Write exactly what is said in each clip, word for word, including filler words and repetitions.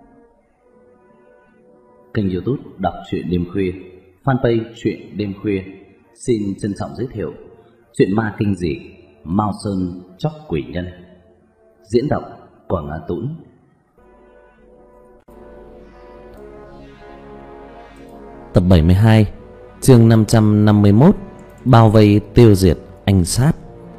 Kênh YouTube Đọc truyện đêm khuya, fanpage truyện đêm khuya xin trân trọng giới thiệu truyện ma kinh dị Mao Sơn Chóc Quỷ Nhân, diễn đọc Quảng Á Tũng. Tập bảy mươi hai, chương năm trăm năm mươi mốt, bao vây tiêu diệt anh sát.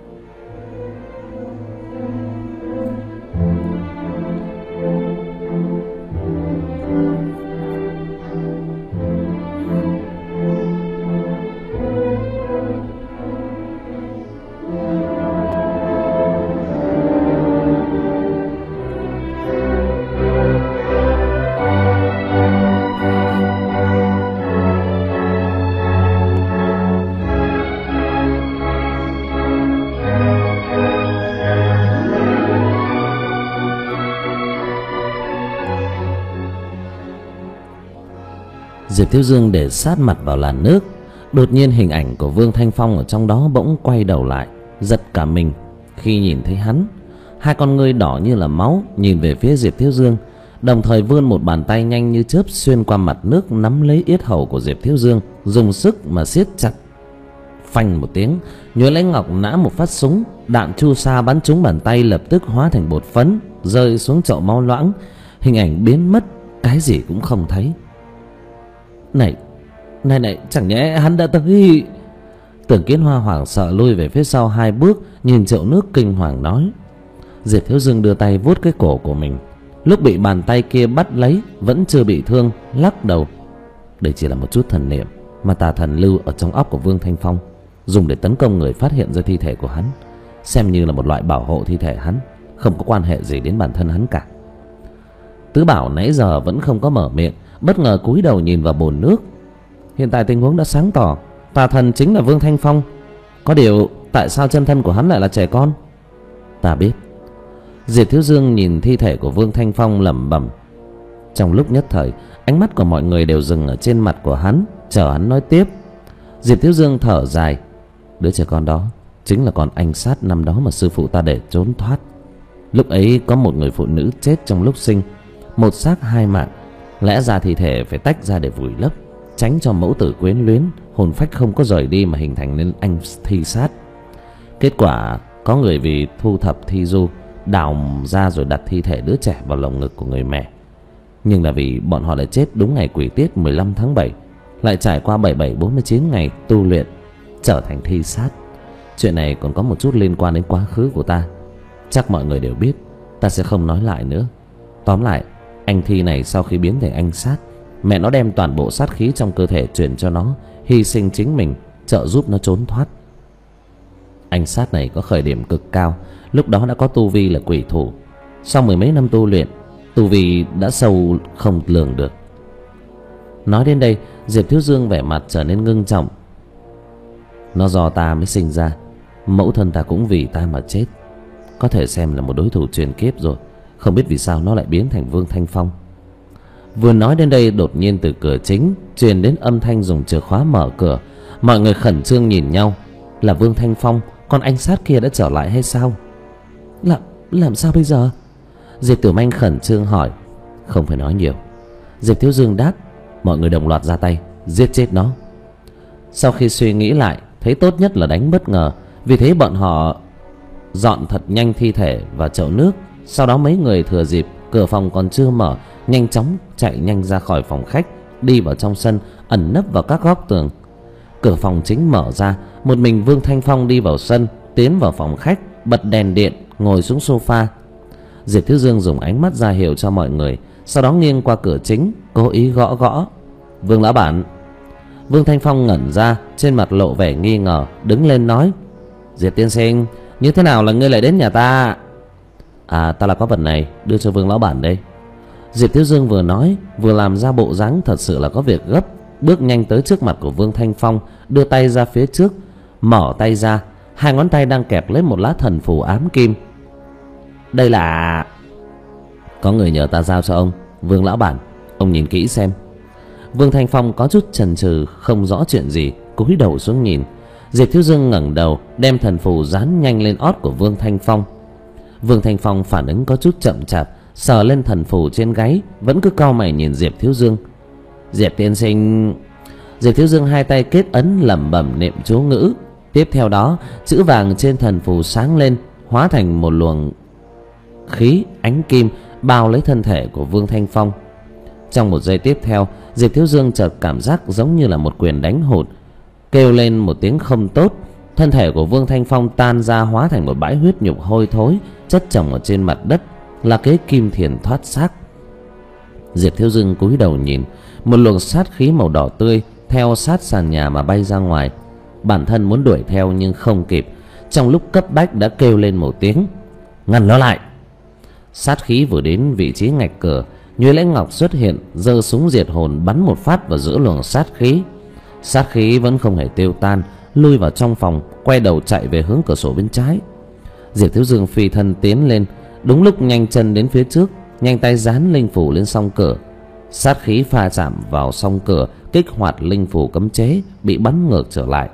Diệp Thiếu Dương để sát mặt vào làn nước. Đột nhiên hình ảnh của Vương Thanh Phong ở trong đó bỗng quay đầu lại, giật cả mình khi nhìn thấy hắn. Hai con ngươi đỏ như là máu nhìn về phía Diệp Thiếu Dương, đồng thời vươn một bàn tay nhanh như chớp xuyên qua mặt nước, nắm lấy yết hầu của Diệp Thiếu Dương, dùng sức mà siết chặt. Phanh một tiếng, Nhuế Lãnh Ngọc nã một phát súng, đạn chu sa bắn trúng bàn tay, lập tức hóa thành bột phấn rơi xuống chậu máu loãng. Hình ảnh biến mất, cái gì cũng không thấy. Này, này này, chẳng nhẽ hắn đã tới? Tưởng Kiến Hoa hoảng sợ lui về phía sau hai bước, nhìn chậu nước kinh hoàng nói. Diệp Thiếu Dương đưa tay vuốt cái cổ của mình, lúc bị bàn tay kia bắt lấy vẫn chưa bị thương, lắc đầu. Đây chỉ là một chút thần niệm mà tà thần lưu ở trong óc của Vương Thanh Phong, dùng để tấn công người phát hiện ra thi thể của hắn, xem như là một loại bảo hộ thi thể hắn, không có quan hệ gì đến bản thân hắn cả. Tứ Bảo nãy giờ vẫn không có mở miệng, bất ngờ cúi đầu nhìn vào bồn nước. Hiện tại tình huống đã sáng tỏ, tà thần chính là Vương Thanh Phong. Có điều tại sao chân thân của hắn lại là trẻ con? Ta biết. Diệp Thiếu Dương nhìn thi thể của Vương Thanh Phong lẩm bẩm. Trong lúc nhất thời, ánh mắt của mọi người đều dừng ở trên mặt của hắn, chờ hắn nói tiếp. Diệp Thiếu Dương thở dài. Đứa trẻ con đó chính là con anh sát năm đó mà sư phụ ta để trốn thoát. Lúc ấy có một người phụ nữ chết trong lúc sinh, một xác hai mạng. Lẽ ra thi thể phải tách ra để vùi lấp, tránh cho mẫu tử quyến luyến, hồn phách không có rời đi mà hình thành nên anh thi sát. Kết quả có người vì thu thập thi du đào ra rồi đặt thi thể đứa trẻ vào lồng ngực của người mẹ. Nhưng là vì bọn họ lại chết đúng ngày quỷ tiết mười lăm tháng bảy, lại trải qua bảy bảy bốn mươi chín ngày tu luyện, trở thành thi sát. Chuyện này còn có một chút liên quan đến quá khứ của ta, chắc mọi người đều biết, ta sẽ không nói lại nữa. Tóm lại, anh thi này sau khi biến thành anh sát, mẹ nó đem toàn bộ sát khí trong cơ thể truyền cho nó, hy sinh chính mình trợ giúp nó trốn thoát. Anh sát này có khởi điểm cực cao, lúc đó đã có tu vi là quỷ thủ. Sau mười mấy năm tu luyện, tu vi đã sâu không lường được. Nói đến đây, Diệp Thiếu Dương vẻ mặt trở nên ngưng trọng. Nó do ta mới sinh ra, mẫu thân ta cũng vì ta mà chết, có thể xem là một đối thủ truyền kiếp rồi. Không biết vì sao nó lại biến thành Vương Thanh Phong. Vừa nói đến đây, đột nhiên từ cửa chính truyền đến âm thanh dùng chìa khóa mở cửa. Mọi người khẩn trương nhìn nhau. Là Vương Thanh Phong, con anh sát kia đã trở lại hay sao? Làm, làm sao bây giờ? Diệp Tiểu Manh khẩn trương hỏi. Không phải nói nhiều, Diệp Thiếu Dương đáp. Mọi người đồng loạt ra tay giết chết nó. Sau khi suy nghĩ lại, thấy tốt nhất là đánh bất ngờ. Vì thế bọn họ dọn thật nhanh thi thể vào chậu nước. Sau đó mấy người thừa dịp cửa phòng còn chưa mở, nhanh chóng chạy nhanh ra khỏi phòng khách, đi vào trong sân, ẩn nấp vào các góc tường. Cửa phòng chính mở ra, một mình Vương Thanh Phong đi vào sân, tiến vào phòng khách, bật đèn điện, ngồi xuống sofa. Diệp Thiếu Dương dùng ánh mắt ra hiệu cho mọi người, sau đó nghiêng qua cửa chính, cố ý gõ gõ. Vương lão bản. Vương Thanh Phong ngẩn ra, trên mặt lộ vẻ nghi ngờ, đứng lên nói. Diệp tiên sinh, như thế nào là ngươi lại đến nhà ta? À, ta là có vật này đưa cho Vương lão bản đây. Diệp Thiếu Dương vừa nói vừa làm ra bộ dáng thật sự là có việc gấp, bước nhanh tới trước mặt của Vương Thanh Phong, đưa tay ra phía trước, mở tay ra, hai ngón tay đang kẹp lấy một lá thần phù ám kim. Đây là... Có người nhờ ta giao cho ông, Vương lão bản, ông nhìn kỹ xem. Vương Thanh Phong có chút chần chừ, không rõ chuyện gì, cúi đầu xuống nhìn. Diệp Thiếu Dương ngẩng đầu, đem thần phù dán nhanh lên ót của Vương Thanh Phong. Vương Thanh Phong phản ứng có chút chậm chạp, sờ lên thần phù trên gáy, vẫn cứ cau mày nhìn Diệp Thiếu Dương. Diệp tiên sinh. Diệp Thiếu Dương hai tay kết ấn lẩm bẩm niệm chú ngữ. Tiếp theo đó, chữ vàng trên thần phù sáng lên, hóa thành một luồng khí ánh kim bao lấy thân thể của Vương Thanh Phong. Trong một giây tiếp theo, Diệp Thiếu Dương chợt cảm giác giống như là một quyền đánh hụt, kêu lên một tiếng không tốt. Thân thể của Vương Thanh Phong tan ra, hóa thành một bãi huyết nhục hôi thối chất chồng ở trên mặt đất, là kế kim thiền thoát xác. Diệp Thiếu Dương cúi đầu nhìn, một luồng sát khí màu đỏ tươi theo sát sàn nhà mà bay ra ngoài. Bản thân muốn đuổi theo nhưng không kịp, trong lúc cấp bách đã kêu lên một tiếng: ngăn nó lại. Sát khí vừa đến vị trí ngạch cửa, Nhuế Lãnh Ngọc xuất hiện, giơ súng diệt hồn bắn một phát vào giữa luồng sát khí. Sát khí vẫn không hề tiêu tan, lui vào trong phòng, quay đầu chạy về hướng cửa sổ bên trái. Diệp Thiếu Dương phi thân tiến lên, đúng lúc nhanh chân đến phía trước, nhanh tay dán linh phủ lên song cửa. Sát khí pha chạm vào song cửa, kích hoạt linh phủ cấm chế, bị bắn ngược trở lại.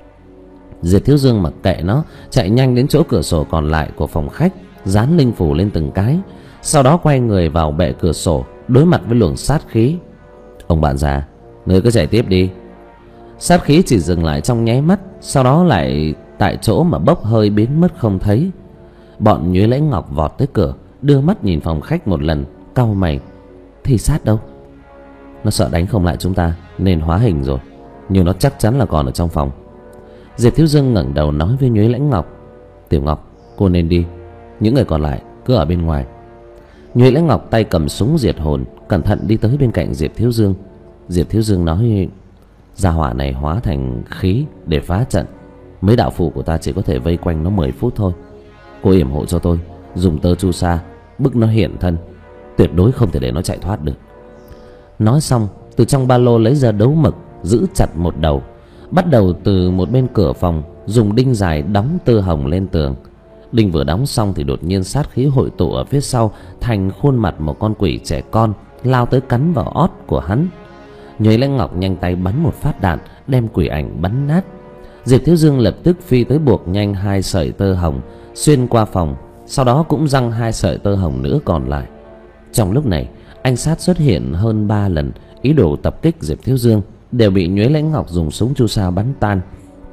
Diệp Thiếu Dương mặc kệ nó, chạy nhanh đến chỗ cửa sổ còn lại của phòng khách, dán linh phủ lên từng cái, sau đó quay người vào bệ cửa sổ, đối mặt với luồng sát khí. Ông bạn già, ngươi cứ chạy tiếp đi. Sát khí chỉ dừng lại trong nháy mắt, sau đó lại tại chỗ mà bốc hơi biến mất không thấy. Bọn Nhuế Lãnh Ngọc vọt tới cửa, đưa mắt nhìn phòng khách một lần, cau mày: thì sát đâu? Nó sợ đánh không lại chúng ta nên hóa hình rồi, nhưng nó chắc chắn là còn ở trong phòng. Diệp Thiếu Dương ngẩng đầu nói với Nhuế Lãnh Ngọc: Tiểu Ngọc, cô nên đi, những người còn lại cứ ở bên ngoài. Nhuế Lãnh Ngọc tay cầm súng diệt hồn, cẩn thận đi tới bên cạnh Diệp Thiếu Dương. Diệp Thiếu Dương nói: gia hỏa này hóa thành khí để phá trận, mấy đạo phụ của ta chỉ có thể vây quanh nó mười phút thôi. Cô yểm hộ cho tôi, dùng tơ chu sa bức nó hiện thân, tuyệt đối không thể để nó chạy thoát được. Nói xong, từ trong ba lô lấy ra đấu mực, giữ chặt một đầu, bắt đầu từ một bên cửa phòng, dùng đinh dài đóng tơ hồng lên tường. Đinh vừa đóng xong thì đột nhiên sát khí hội tụ ở phía sau, thành khuôn mặt một con quỷ trẻ con, lao tới cắn vào ót của hắn. Nhuế Lãnh Ngọc nhanh tay bắn một phát đạn, đem quỷ ảnh bắn nát. Diệp Thiếu Dương lập tức phi tới buộc nhanh hai sợi tơ hồng xuyên qua phòng, sau đó cũng giăng hai sợi tơ hồng nữa còn lại. Trong lúc này, anh sát xuất hiện hơn ba lần, ý đồ tập kích Diệp Thiếu Dương, đều bị Nhuế Lãnh Ngọc dùng súng chu sa bắn tan.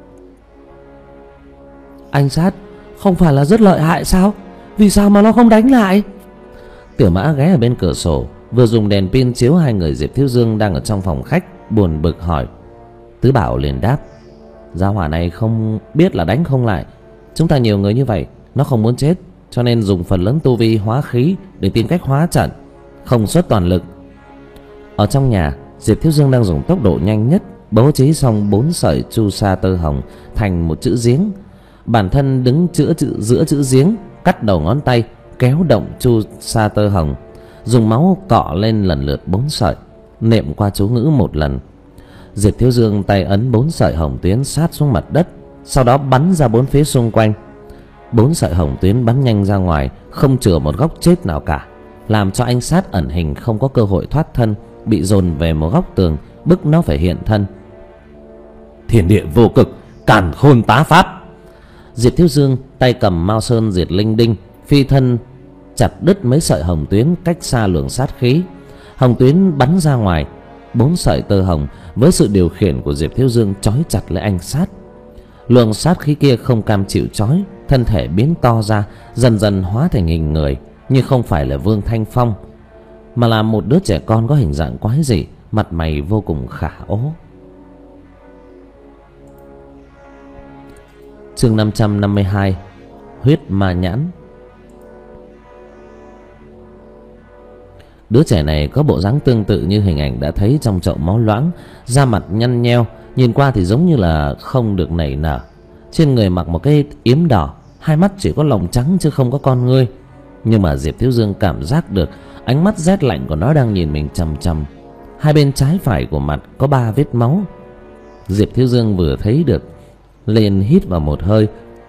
Anh sát không phải là rất lợi hại sao? Vì sao mà nó không đánh lại? Tiểu Mã ghé ở bên cửa sổ, vừa dùng đèn pin chiếu hai người Diệp Thiếu Dương đang ở trong phòng khách, buồn bực hỏi. Tứ Bảo liền đáp: gia hỏa này không biết là đánh không lại, chúng ta nhiều người như vậy, nó không muốn chết, cho nên dùng phần lớn tu vi hóa khí để tìm cách hóa trận, không xuất toàn lực. Ở trong nhà, Diệp Thiếu Dương đang dùng tốc độ nhanh nhất bố trí xong bốn sợi chu sa tơ hồng thành một chữ giếng. Bản thân đứng giữa chữ giữa chữ giếng, cắt đầu ngón tay, kéo động chu sa tơ hồng, dùng máu cọ lên lần lượt bốn sợi, niệm qua chú ngữ một lần. Diệp Thiếu Dương tay ấn bốn sợi hồng tuyến sát xuống mặt đất, sau đó bắn ra bốn phía xung quanh. Bốn sợi hồng tuyến bắn nhanh ra ngoài, không chừa một góc chết nào cả, làm cho anh sát ẩn hình không có cơ hội thoát thân, bị dồn về một góc tường, bức nó phải hiện thân. Thiên địa vô cực, càn khôn tá pháp. Diệp Thiếu Dương tay cầm Mao Sơn diệt linh đinh, phi thân chặt đứt mấy sợi hồng tuyến cách xa luồng sát khí. Hồng tuyến bắn ra ngoài, bốn sợi tơ hồng với sự điều khiển của Diệp Thiếu Dương trói chặt lấy anh sát. Luồng sát khí kia không cam chịu trói, thân thể biến to ra, dần dần hóa thành hình người, nhưng không phải là Vương Thanh Phong, mà là một đứa trẻ con có hình dạng quái dị, mặt mày vô cùng khả ố. Chương năm trăm năm mươi hai: huyết ma nhãn. Đứa trẻ này có bộ dáng tương tự như hình ảnh đã thấy trong chậu máu loãng, da mặt nhăn nheo, nhìn qua thì giống như là không được nảy nở. Trên người mặc một cái yếm đỏ, hai mắt chỉ có lồng trắng chứ không có con ngươi. Nhưng mà Diệp Thiếu Dương cảm giác được ánh mắt rét lạnh của nó đang nhìn mình chằm chằm. Hai bên trái phải của mặt có ba vết máu. Diệp Thiếu Dương vừa thấy được liền hít vào một hơi.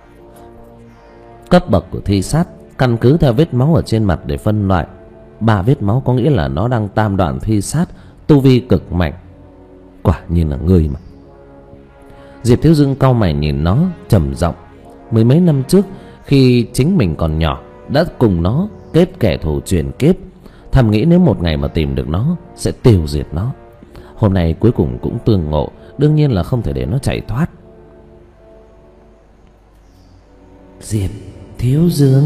Cấp bậc của thi sát căn cứ theo vết máu ở trên mặt để phân loại. Ba vết máu có nghĩa là nó đang tam đoạn thi sát, tu vi cực mạnh. Quả nhiên là người mà. Diệp Thiếu Dương cau mày nhìn nó, trầm giọng. Mười mấy năm trước, khi chính mình còn nhỏ, đã cùng nó kết kẻ thù truyền kiếp. Thầm nghĩ nếu một ngày mà tìm được nó sẽ tiêu diệt nó. Hôm nay cuối cùng cũng tương ngộ, đương nhiên là không thể để nó chạy thoát. Diệp Thiếu Dương.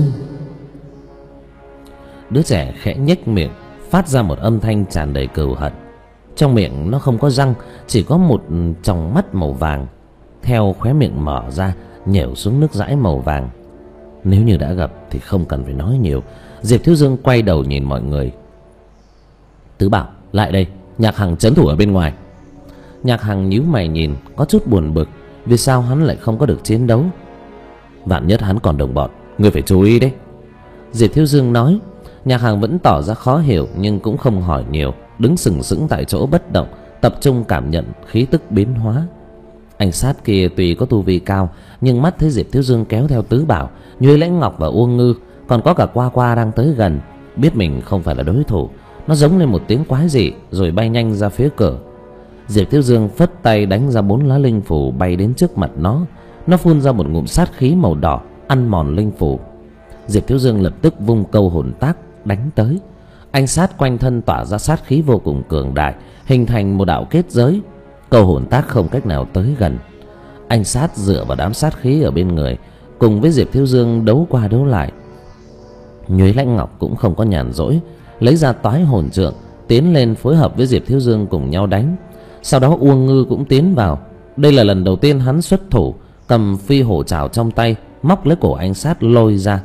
Đứa trẻ khẽ nhếch miệng, phát ra một âm thanh tràn đầy cừu hận. Trong miệng nó không có răng, chỉ có một tròng mắt màu vàng, theo khóe miệng mở ra nhểu xuống nước dãi màu vàng. Nếu như đã gặp thì không cần phải nói nhiều. Diệp Thiếu Dương quay đầu nhìn mọi người. Tứ Bảo, lại đây, Nhạc Hằng trấn thủ ở bên ngoài. Nhạc Hằng nhíu mày nhìn, có chút buồn bực. Vì sao hắn lại không có được chiến đấu? Vạn nhất hắn còn đồng bọn, ngươi phải chú ý đấy. Diệp Thiếu Dương nói. Nhạc Hằng vẫn tỏ ra khó hiểu, nhưng cũng không hỏi nhiều, đứng sừng sững tại chỗ bất động, tập trung cảm nhận khí tức biến hóa. Anh sát kia tuy có tu vi cao, nhưng mắt thấy Diệp Thiếu Dương kéo theo Tứ Bảo, Nhuế Lãnh Ngọc và Uông Ngư, còn có cả Qua Qua đang tới gần, biết mình không phải là đối thủ. Nó giống lên một tiếng quái dị rồi bay nhanh ra phía cửa. Diệp Thiếu Dương phất tay đánh ra bốn lá linh phù bay đến trước mặt nó. Nó phun ra một ngụm sát khí màu đỏ ăn mòn linh phù. Diệp Thiếu Dương lập tức vung câu hồn tác đánh tới. Anh sát quanh thân tỏa ra sát khí vô cùng cường đại, hình thành một đạo kết giới. Câu hồn tác không cách nào tới gần. Anh sát dựa vào đám sát khí ở bên người, cùng với Diệp Thiếu Dương đấu qua đấu lại. Nhuế Lãnh Ngọc cũng không có nhàn rỗi, lấy ra toái hồn trượng tiến lên phối hợp với Diệp Thiếu Dương cùng nhau đánh. Sau đó Uông Ngư cũng tiến vào. Đây là lần đầu tiên hắn xuất thủ, cầm phi hổ trảo trong tay, móc lấy cổ anh sát lôi ra.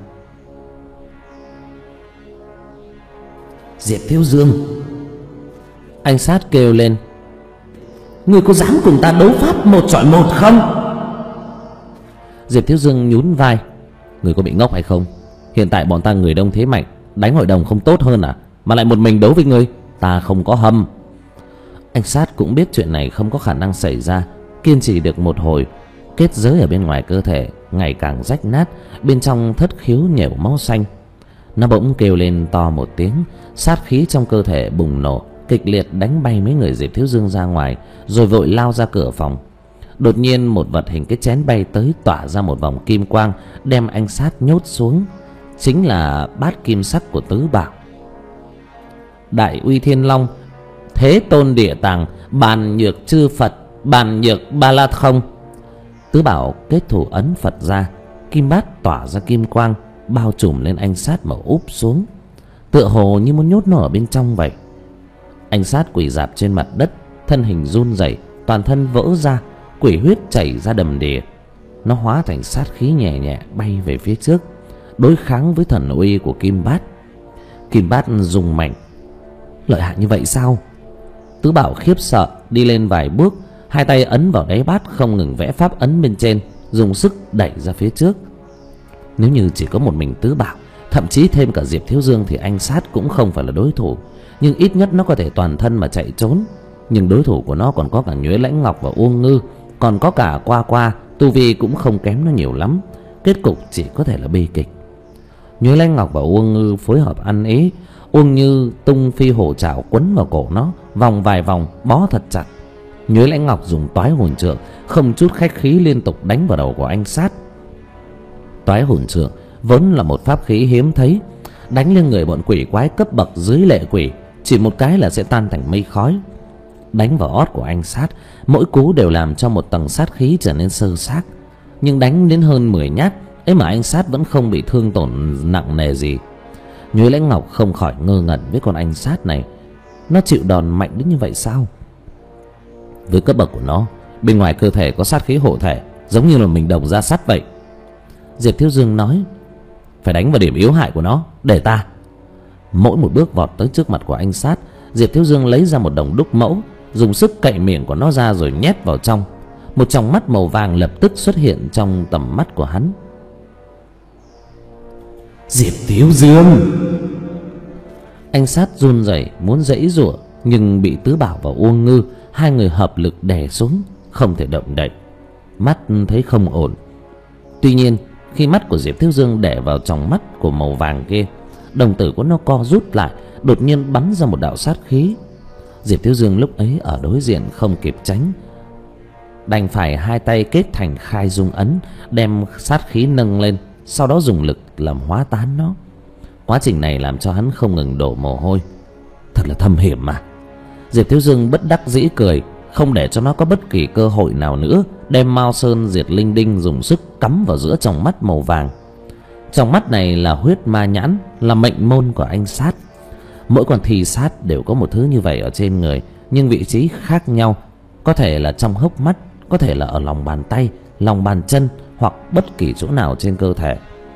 Diệp Thiếu Dương. Anh sát kêu lên. Ngươi có dám cùng ta đấu pháp một chọi một không? Diệp Thiếu Dương nhún vai. Ngươi có bị ngốc hay không? Hiện tại bọn ta người đông thế mạnh, đánh hội đồng không tốt hơn à? Mà lại một mình đấu với ngươi, ta không có hâm. Anh sát cũng biết chuyện này không có khả năng xảy ra, kiên trì được một hồi. Kết giới ở bên ngoài cơ thể ngày càng rách nát, bên trong thất khiếu nhểu máu xanh. Nó bỗng kêu lên to một tiếng, sát khí trong cơ thể bùng nổ, kịch liệt đánh bay mấy người Diệp Thiếu Dương ra ngoài, rồi vội lao ra cửa phòng. Đột nhiên một vật hình cái chén bay tới, tỏa ra một vòng kim quang, đem anh sát nhốt xuống. Chính là bát kim sắc của Tứ Bảo. Đại uy thiên long, thế tôn địa tàng, bàn nhược chư Phật, bàn nhược ba la không. Tứ Bảo kết thủ ấn Phật ra, kim bát tỏa ra kim quang, bao trùm lên anh sát mà úp xuống, tựa hồ như muốn nhốt nó ở bên trong vậy. Anh sát quỳ rạp trên mặt đất, thân hình run rẩy, toàn thân vỡ ra, quỷ huyết chảy ra đầm đìa. Nó hóa thành sát khí nhẹ nhẹ bay về phía trước, đối kháng với thần uy của kim bát. Kim bát rung mạnh. Lợi hại như vậy sao? Tứ Bảo khiếp sợ đi lên vài bước, hai tay ấn vào đáy bát, không ngừng vẽ pháp ấn bên trên, dùng sức đẩy ra phía trước. Nếu như chỉ có một mình Tứ Bảo, thậm chí thêm cả Diệp Thiếu Dương, thì anh sát cũng không phải là đối thủ. Nhưng ít nhất nó có thể toàn thân mà chạy trốn. Nhưng đối thủ của nó còn có cả Nhuế Lãnh Ngọc và Uông Ngư, còn có cả Qua Qua, tu vi cũng không kém nó nhiều lắm. Kết cục chỉ có thể là bi kịch. Nhuế Lãnh Ngọc và Uông Ngư phối hợp ăn ý. Uông Như tung phi hổ trảo quấn vào cổ nó, vòng vài vòng bó thật chặt. Nhuế Lãnh Ngọc dùng toái hồn trượng không chút khách khí liên tục đánh vào đầu của anh sát. Toái hồn trượng vốn là một pháp khí hiếm thấy, đánh lên người bọn quỷ quái cấp bậc dưới lệ quỷ, chỉ một cái là sẽ tan thành mây khói. Đánh vào ót của anh sát, mỗi cú đều làm cho một tầng sát khí trở nên sơ xác. Nhưng đánh đến hơn mười nhát ấy mà anh sát vẫn không bị thương tổn nặng nề gì. Nhuế Lãnh Ngọc không khỏi ngơ ngẩn với con anh sát này. Nó chịu đòn mạnh đến như vậy sao? Với cấp bậc của nó, bên ngoài cơ thể có sát khí hộ thể, giống như là mình đồng ra sát vậy. Diệp Thiếu Dương nói. Phải đánh vào điểm yếu hại của nó, để ta. Mỗi một bước vọt tới trước mặt của anh sát, Diệp Thiếu Dương lấy ra một đồng đúc mẫu, dùng sức cậy miệng của nó ra rồi nhét vào trong. Một tròng mắt màu vàng lập tức xuất hiện trong tầm mắt của hắn. Diệp Thiếu Dương. Anh sát run rẩy muốn giãy giụa, nhưng bị Tứ Bảo và Uông Ngư hai người hợp lực đè xuống, không thể động đậy. Mắt thấy không ổn. Tuy nhiên khi mắt của Diệp Thiếu Dương đè vào tròng mắt của màu vàng kia, đồng tử của nó co rút lại, đột nhiên bắn ra một đạo sát khí. Diệp Thiếu Dương lúc ấy ở đối diện không kịp tránh, đành phải hai tay kết thành khai dung ấn, đem sát khí nâng lên, sau đó dùng lực làm hóa tán nó. Quá trình này làm cho hắn không ngừng đổ mồ hôi. Thật là thâm hiểm mà. Diệp Thiếu Dương bất đắc dĩ cười, không để cho nó có bất kỳ cơ hội nào nữa, đem Mao Sơn Diệt Linh Đinh dùng sức cắm vào giữa tròng mắt màu vàng. Trong mắt này là huyết ma nhãn, là mệnh môn của anh sát. Mỗi con thi sát đều có một thứ như vậy ở trên người, nhưng vị trí khác nhau. Có thể là trong hốc mắt, có thể là ở lòng bàn tay, lòng bàn chân, hoặc bất kỳ chỗ nào trên cơ thể.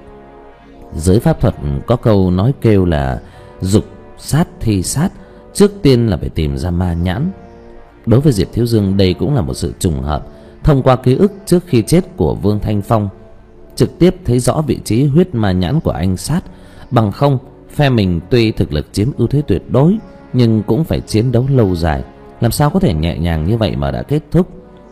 Giới pháp thuật có câu nói kêu là dục sát thi sát, trước tiên là phải tìm ra ma nhãn. Đối với Diệp Thiếu Dương, đây cũng là một sự trùng hợp. Thông qua ký ức trước khi chết của Vương Thanh Phong, trực tiếp thấy rõ vị trí huyết ma nhãn của anh sát. Bằng không, phe mình tuy thực lực chiếm ưu thế tuyệt đối, nhưng cũng phải chiến đấu lâu dài, làm sao có thể nhẹ nhàng như vậy mà đã kết thúc.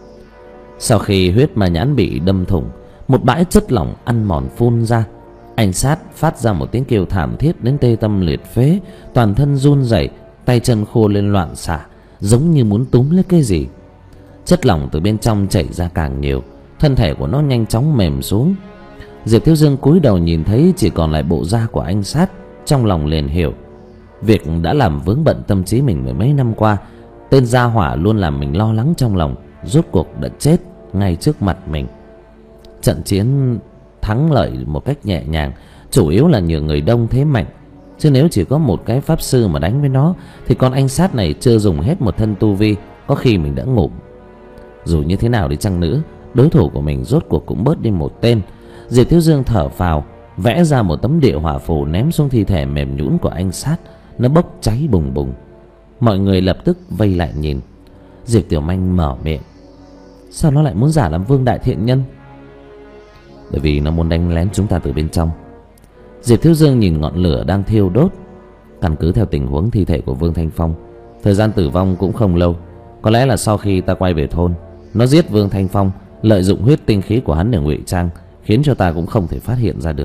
Sau khi huyết ma nhãn bị đâm thủng, một bãi chất lỏng ăn mòn phun ra. Anh sát phát ra một tiếng kêu thảm thiết đến tê tâm liệt phế, toàn thân run rẩy, tay chân khô lên loạn xạ, giống như muốn túm lấy cái gì. Chất lỏng từ bên trong chảy ra càng nhiều, thân thể của nó nhanh chóng mềm xuống. Diệp Thiếu Dương cúi đầu nhìn thấy chỉ còn lại bộ da của anh sát, trong lòng liền hiểu việc đã làm vướng bận tâm trí mình mười mấy năm qua. Tên gia hỏa luôn làm mình lo lắng trong lòng, rốt cuộc đã chết ngay trước mặt mình. Trận chiến thắng lợi một cách nhẹ nhàng, chủ yếu là nhờ người đông thế mạnh. Chứ nếu chỉ có một cái pháp sư mà đánh với nó, thì con anh sát này chưa dùng hết một thân tu vi, có khi mình đã ngủ. Dù như thế nào đi chăng nữa, đối thủ của mình rốt cuộc cũng bớt đi một tên. Diệp Thiếu Dương thở phào, vẽ ra một tấm địa hỏa phù ném xuống thi thể mềm nhũn của anh sát. Nó bốc cháy bùng bùng. Mọi người lập tức vây lại nhìn. Diệp Tiểu Manh mở miệng: sao nó lại muốn giả làm Vương Đại Thiện Nhân? Bởi vì nó muốn đánh lén chúng ta từ bên trong. Diệp Thiếu Dương nhìn ngọn lửa đang thiêu đốt. Căn cứ theo tình huống thi thể của Vương Thanh Phong, thời gian tử vong cũng không lâu. Có lẽ là sau khi ta quay về thôn, nó giết Vương Thanh Phong, lợi dụng huyết tinh khí của hắn để ngụy trang, khiến cho ta cũng không thể phát hiện ra được.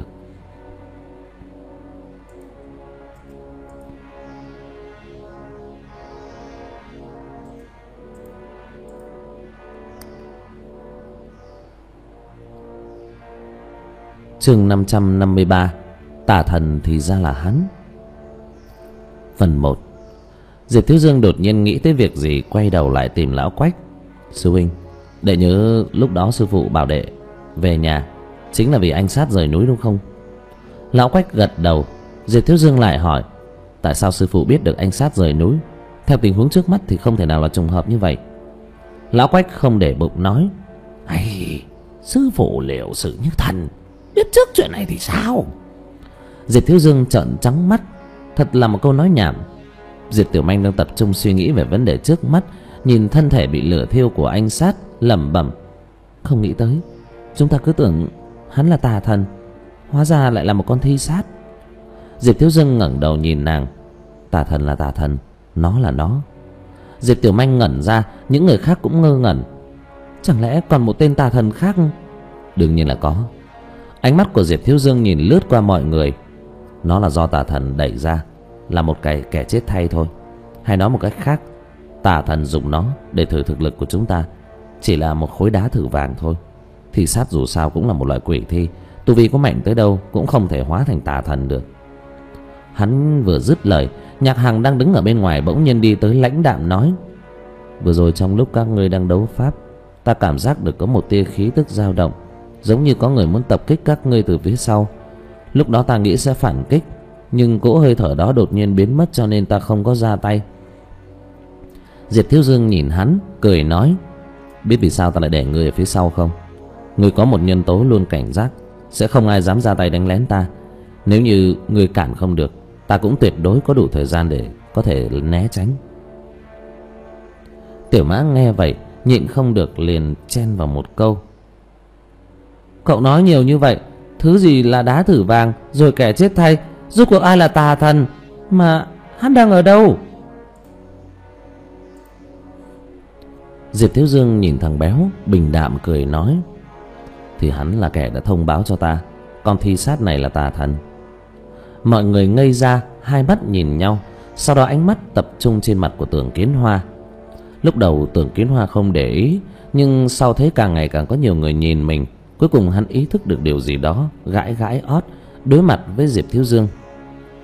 Chương năm trăm năm mươi ba. Tà thần thì ra là hắn. Phần một. Diệp Thiếu Dương đột nhiên nghĩ tới việc gì, quay đầu lại tìm lão Quách. Sư huynh, đệ nhớ lúc đó sư phụ bảo đệ về nhà chính là vì anh sát rời núi đúng không? Lão Quách gật đầu. Diệp Thiếu Dương lại hỏi: tại sao sư phụ biết được anh sát rời núi? Theo tình huống trước mắt thì không thể nào là trùng hợp như vậy. Lão Quách không để bụng nói: ai, sư phụ liệu sự như thần, biết trước chuyện này thì sao? Diệp Thiếu Dương trợn trắng mắt. Thật là một câu nói nhảm. Diệp Tiểu Manh đang tập trung suy nghĩ về vấn đề trước mắt, nhìn thân thể bị lửa thiêu của anh sát, lẩm bẩm: không nghĩ tới, chúng ta cứ tưởng hắn là tà thần, hóa ra lại là một con thi sát. Diệp Thiếu Dương ngẩng đầu nhìn nàng: tà thần là tà thần, nó là nó. Diệp Tiểu Manh ngẩn ra, những người khác cũng ngơ ngẩn. Chẳng lẽ còn một tên tà thần khác? Đương nhiên là có. Ánh mắt của Diệp Thiếu Dương nhìn lướt qua mọi người. Nó là do tà thần đẩy ra, là một cái kẻ chết thay thôi. Hay nói một cách khác, tà thần dùng nó để thử thực lực của chúng ta, chỉ là một khối đá thử vàng thôi. Thì sát dù sao cũng là một loại quỷ thi, tu vi có mạnh tới đâu cũng không thể hóa thành tà thần được. Hắn vừa dứt lời, Nhạc Hằng đang đứng ở bên ngoài bỗng nhiên đi tới lãnh đạm nói: vừa rồi trong lúc các ngươi đang đấu pháp, ta cảm giác được có một tia khí tức dao động, giống như có người muốn tập kích các ngươi từ phía sau. Lúc đó ta nghĩ sẽ phản kích, nhưng cỗ hơi thở đó đột nhiên biến mất, cho nên ta không có ra tay. Diệp Thiếu Dương nhìn hắn cười nói: biết vì sao ta lại để ngươi ở phía sau không? Ngươi có một nhân tố luôn cảnh giác, sẽ không ai dám ra tay đánh lén ta. Nếu như ngươi cản không được, ta cũng tuyệt đối có đủ thời gian để có thể né tránh. Tiểu Mã nghe vậy nhịn không được liền chen vào một câu: cậu nói nhiều như vậy, thứ gì là đá thử vàng, rồi kẻ chết thay, rốt cuộc ai là tà thần, mà hắn đang ở đâu? Diệp Thiếu Dương nhìn thằng béo, bình đạm cười nói: thì hắn là kẻ đã thông báo cho ta con thi sát này là tà thần. Mọi người ngây ra, hai mắt nhìn nhau, sau đó ánh mắt tập trung trên mặt của Tưởng Kiến Hoa. Lúc đầu Tưởng Kiến Hoa không để ý, nhưng sau thấy càng ngày càng có nhiều người nhìn mình, cuối cùng hắn ý thức được điều gì đó, gãi gãi ót đối mặt với Diệp Thiếu Dương.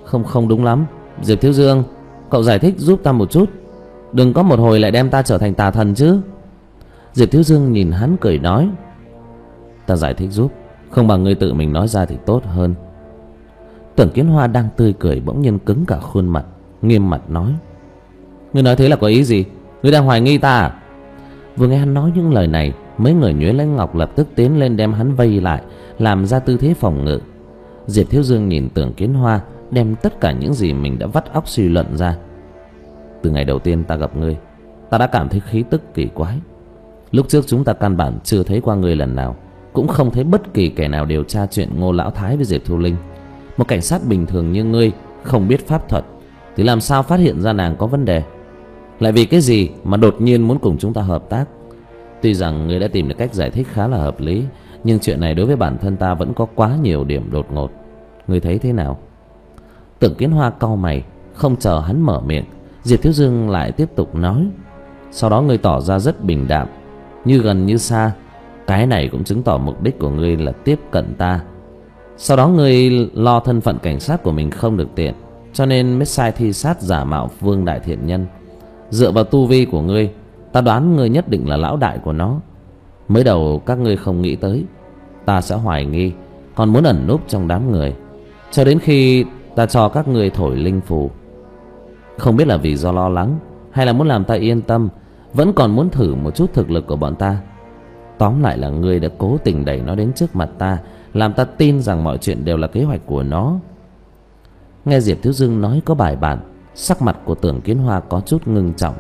Không không đúng lắm. Diệp Thiếu Dương, cậu giải thích giúp ta một chút, đừng có một hồi lại đem ta trở thành tà thần chứ. Diệp Thiếu Dương nhìn hắn cười nói: Ta giải thích giúp, không bằng ngươi tự mình nói ra thì tốt hơn. Tưởng Kiến Hoa đang tươi cười bỗng nhiên cứng cả khuôn mặt, nghiêm mặt nói: Ngươi nói thế là có ý gì? Ngươi đang hoài nghi ta à? Vừa nghe hắn nói những lời này, mấy người Nhuế Lãnh Ngọc lập tức tiến lên đem hắn vây lại, làm ra tư thế phòng ngự. Diệp Thiếu Dương nhìn Tưởng Kiến Hoa, đem tất cả những gì mình đã vắt óc suy luận ra. Từ ngày đầu tiên ta gặp ngươi, ta đã cảm thấy khí tức kỳ quái. Lúc trước chúng ta căn bản chưa thấy qua ngươi lần nào, cũng không thấy bất kỳ kẻ nào điều tra chuyện Ngô Lão Thái với Diệp Thu Linh. Một cảnh sát bình thường như ngươi, không biết pháp thuật, thì làm sao phát hiện ra nàng có vấn đề? Lại vì cái gì mà đột nhiên muốn cùng chúng ta hợp tác? Tuy rằng ngươi đã tìm được cách giải thích khá là hợp lý, nhưng chuyện này đối với bản thân ta vẫn có quá nhiều điểm đột ngột. Ngươi thấy thế nào? Tưởng Kiến Hoa cau mày, không chờ hắn mở miệng, Diệp Thiếu Dương lại tiếp tục nói: Sau đó ngươi tỏ ra rất bình đạm, như gần như xa. Cái này cũng chứng tỏ mục đích của ngươi là tiếp cận ta. Sau đó ngươi lo thân phận cảnh sát của mình không được tiện, cho nên mới sai thi sát giả mạo Vương Đại Thiện Nhân. Dựa vào tu vi của ngươi, ta đoán ngươi nhất định là lão đại của nó. Mới đầu các ngươi không nghĩ tới ta sẽ hoài nghi, còn muốn ẩn núp trong đám người, cho đến khi ta cho các ngươi thổi linh phù. Không biết là vì do lo lắng, hay là muốn làm ta yên tâm, vẫn còn muốn thử một chút thực lực của bọn ta. Tóm lại là ngươi đã cố tình đẩy nó đến trước mặt ta, làm ta tin rằng mọi chuyện đều là kế hoạch của nó. Nghe Diệp Thiếu Dương nói có bài bản, sắc mặt của Tưởng Kiến Hoa có chút ngưng trọng.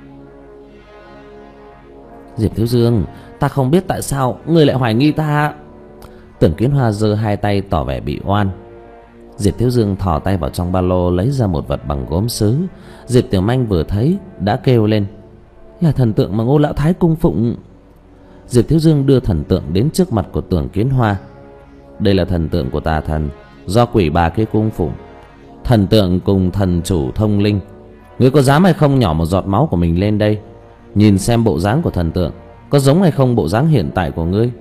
Diệp Thiếu Dương, ta không biết tại sao ngươi lại hoài nghi ta. Tưởng Kiến Hoa giơ hai tay tỏ vẻ bị oan. Diệp Thiếu Dương thò tay vào trong ba lô lấy ra một vật bằng gốm sứ. Diệp Tiểu Manh vừa thấy đã kêu lên: Là thần tượng mà Ngô Lão Thái cung phụng. Diệp Thiếu Dương đưa thần tượng đến trước mặt của Tưởng Kiến Hoa. Đây là thần tượng của tà thần, do quỷ bà kia cung phụng. Thần tượng cùng thần chủ thông linh. Ngươi có dám hay không nhỏ một giọt máu của mình lên đây, nhìn xem bộ dáng của thần tượng có giống hay không bộ dáng hiện tại của ngươi?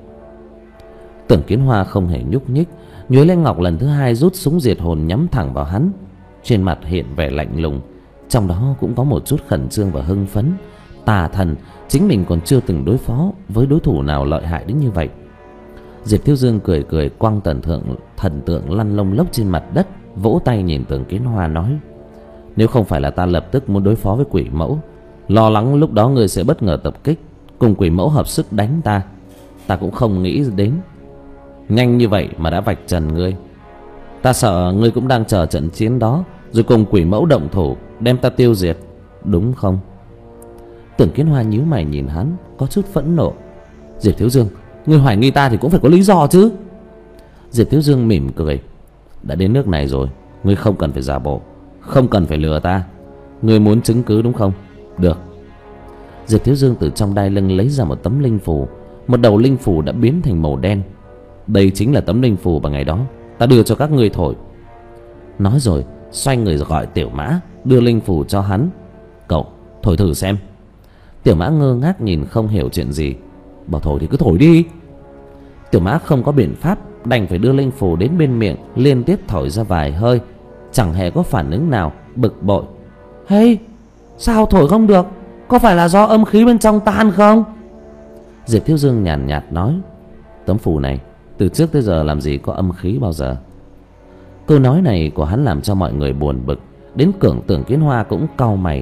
Tưởng Kiến Hoa không hề nhúc nhích. Nhuế Lãnh Ngọc lần thứ hai rút súng diệt hồn nhắm thẳng vào hắn, trên mặt hiện vẻ lạnh lùng, trong đó cũng có một chút khẩn trương và hưng phấn. Tà thần, chính mình còn chưa từng đối phó với đối thủ nào lợi hại đến như vậy. Diệp Thiếu Dương cười cười quăng tần thượng thần tượng lăn lông lốc trên mặt đất, vỗ tay nhìn Tưởng Kiến Hoa nói: Nếu không phải là ta lập tức muốn đối phó với quỷ mẫu, lo lắng lúc đó ngươi sẽ bất ngờ tập kích, cùng quỷ mẫu hợp sức đánh ta, ta cũng không nghĩ đến nhanh như vậy mà đã vạch trần ngươi. Ta sợ ngươi cũng đang chờ trận chiến đó, rồi cùng quỷ mẫu động thủ đem ta tiêu diệt, đúng không? Tưởng Kiến Hoa nhíu mày nhìn hắn, có chút phẫn nộ. Diệp Thiếu Dương, ngươi hoài nghi ta thì cũng phải có lý do chứ. Diệp Thiếu Dương mỉm cười: Đã đến nước này rồi, ngươi không cần phải giả bộ, không cần phải lừa ta. Ngươi muốn chứng cứ đúng không? Được. Diệp Thiếu Dương từ trong đai lưng lấy ra một tấm linh phù. Một đầu linh phù đã biến thành màu đen. Đây chính là tấm linh phù mà ngày đó ta đưa cho các ngươi thổi. Nói rồi xoay người gọi Tiểu Mã đưa linh phù cho hắn. Cậu thổi thử xem. Tiểu Mã ngơ ngác nhìn không hiểu chuyện gì. Bảo thổi thì cứ thổi đi. Tiểu Mã không có biện pháp, đành phải đưa linh phù đến bên miệng, liên tiếp thổi ra vài hơi, chẳng hề có phản ứng nào, bực bội: Hey, sao thổi không được? Có phải là do âm khí bên trong tan không? Diệp Thiếu Dương nhàn nhạt, nhạt nói: Tấm phù này từ trước tới giờ làm gì có âm khí bao giờ. Câu nói này của hắn làm cho mọi người buồn bực, đến Tưởng Tưởng Kiến Hoa cũng cau mày.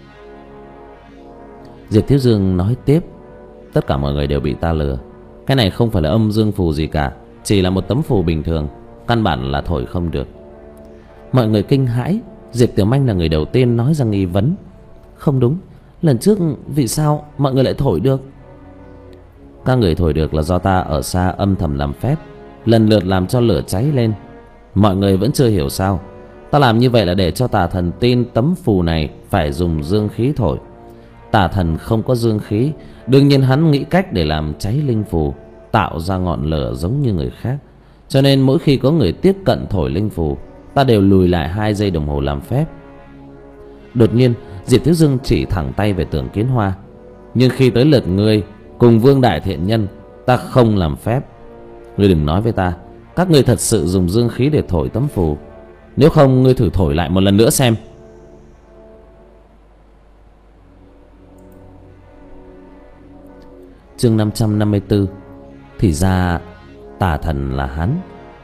Diệp Thiếu Dương nói tiếp: Tất cả mọi người đều bị ta lừa. Cái này không phải là âm dương phù gì cả, chỉ là một tấm phù bình thường, căn bản là thổi không được. Mọi người kinh hãi. Diệp Tiểu Manh là người đầu tiên nói ra nghi vấn: Không đúng, lần trước vì sao mọi người lại thổi được? Các người thổi được là do ta ở xa âm thầm làm phép, lần lượt làm cho lửa cháy lên. Mọi người vẫn chưa hiểu sao? Ta làm như vậy là để cho tà thần tin tấm phù này phải dùng dương khí thổi. Tà thần không có dương khí, đương nhiên hắn nghĩ cách để làm cháy linh phù, tạo ra ngọn lửa giống như người khác. Cho nên mỗi khi có người tiếp cận thổi linh phù, ta đều lùi lại hai giây đồng hồ làm phép. Đột nhiên Diệp Thiếu Dương chỉ thẳng tay về Tưởng Kiến Hoa: Nhưng khi tới lượt ngươi cùng Vương Đại Thiện Nhân, ta không làm phép. Ngươi đừng nói với ta các ngươi thật sự dùng dương khí để thổi tấm phù. Nếu không ngươi thử thổi lại một lần nữa xem. Chương năm trăm năm mươi tư. Thì ra tà thần là hắn.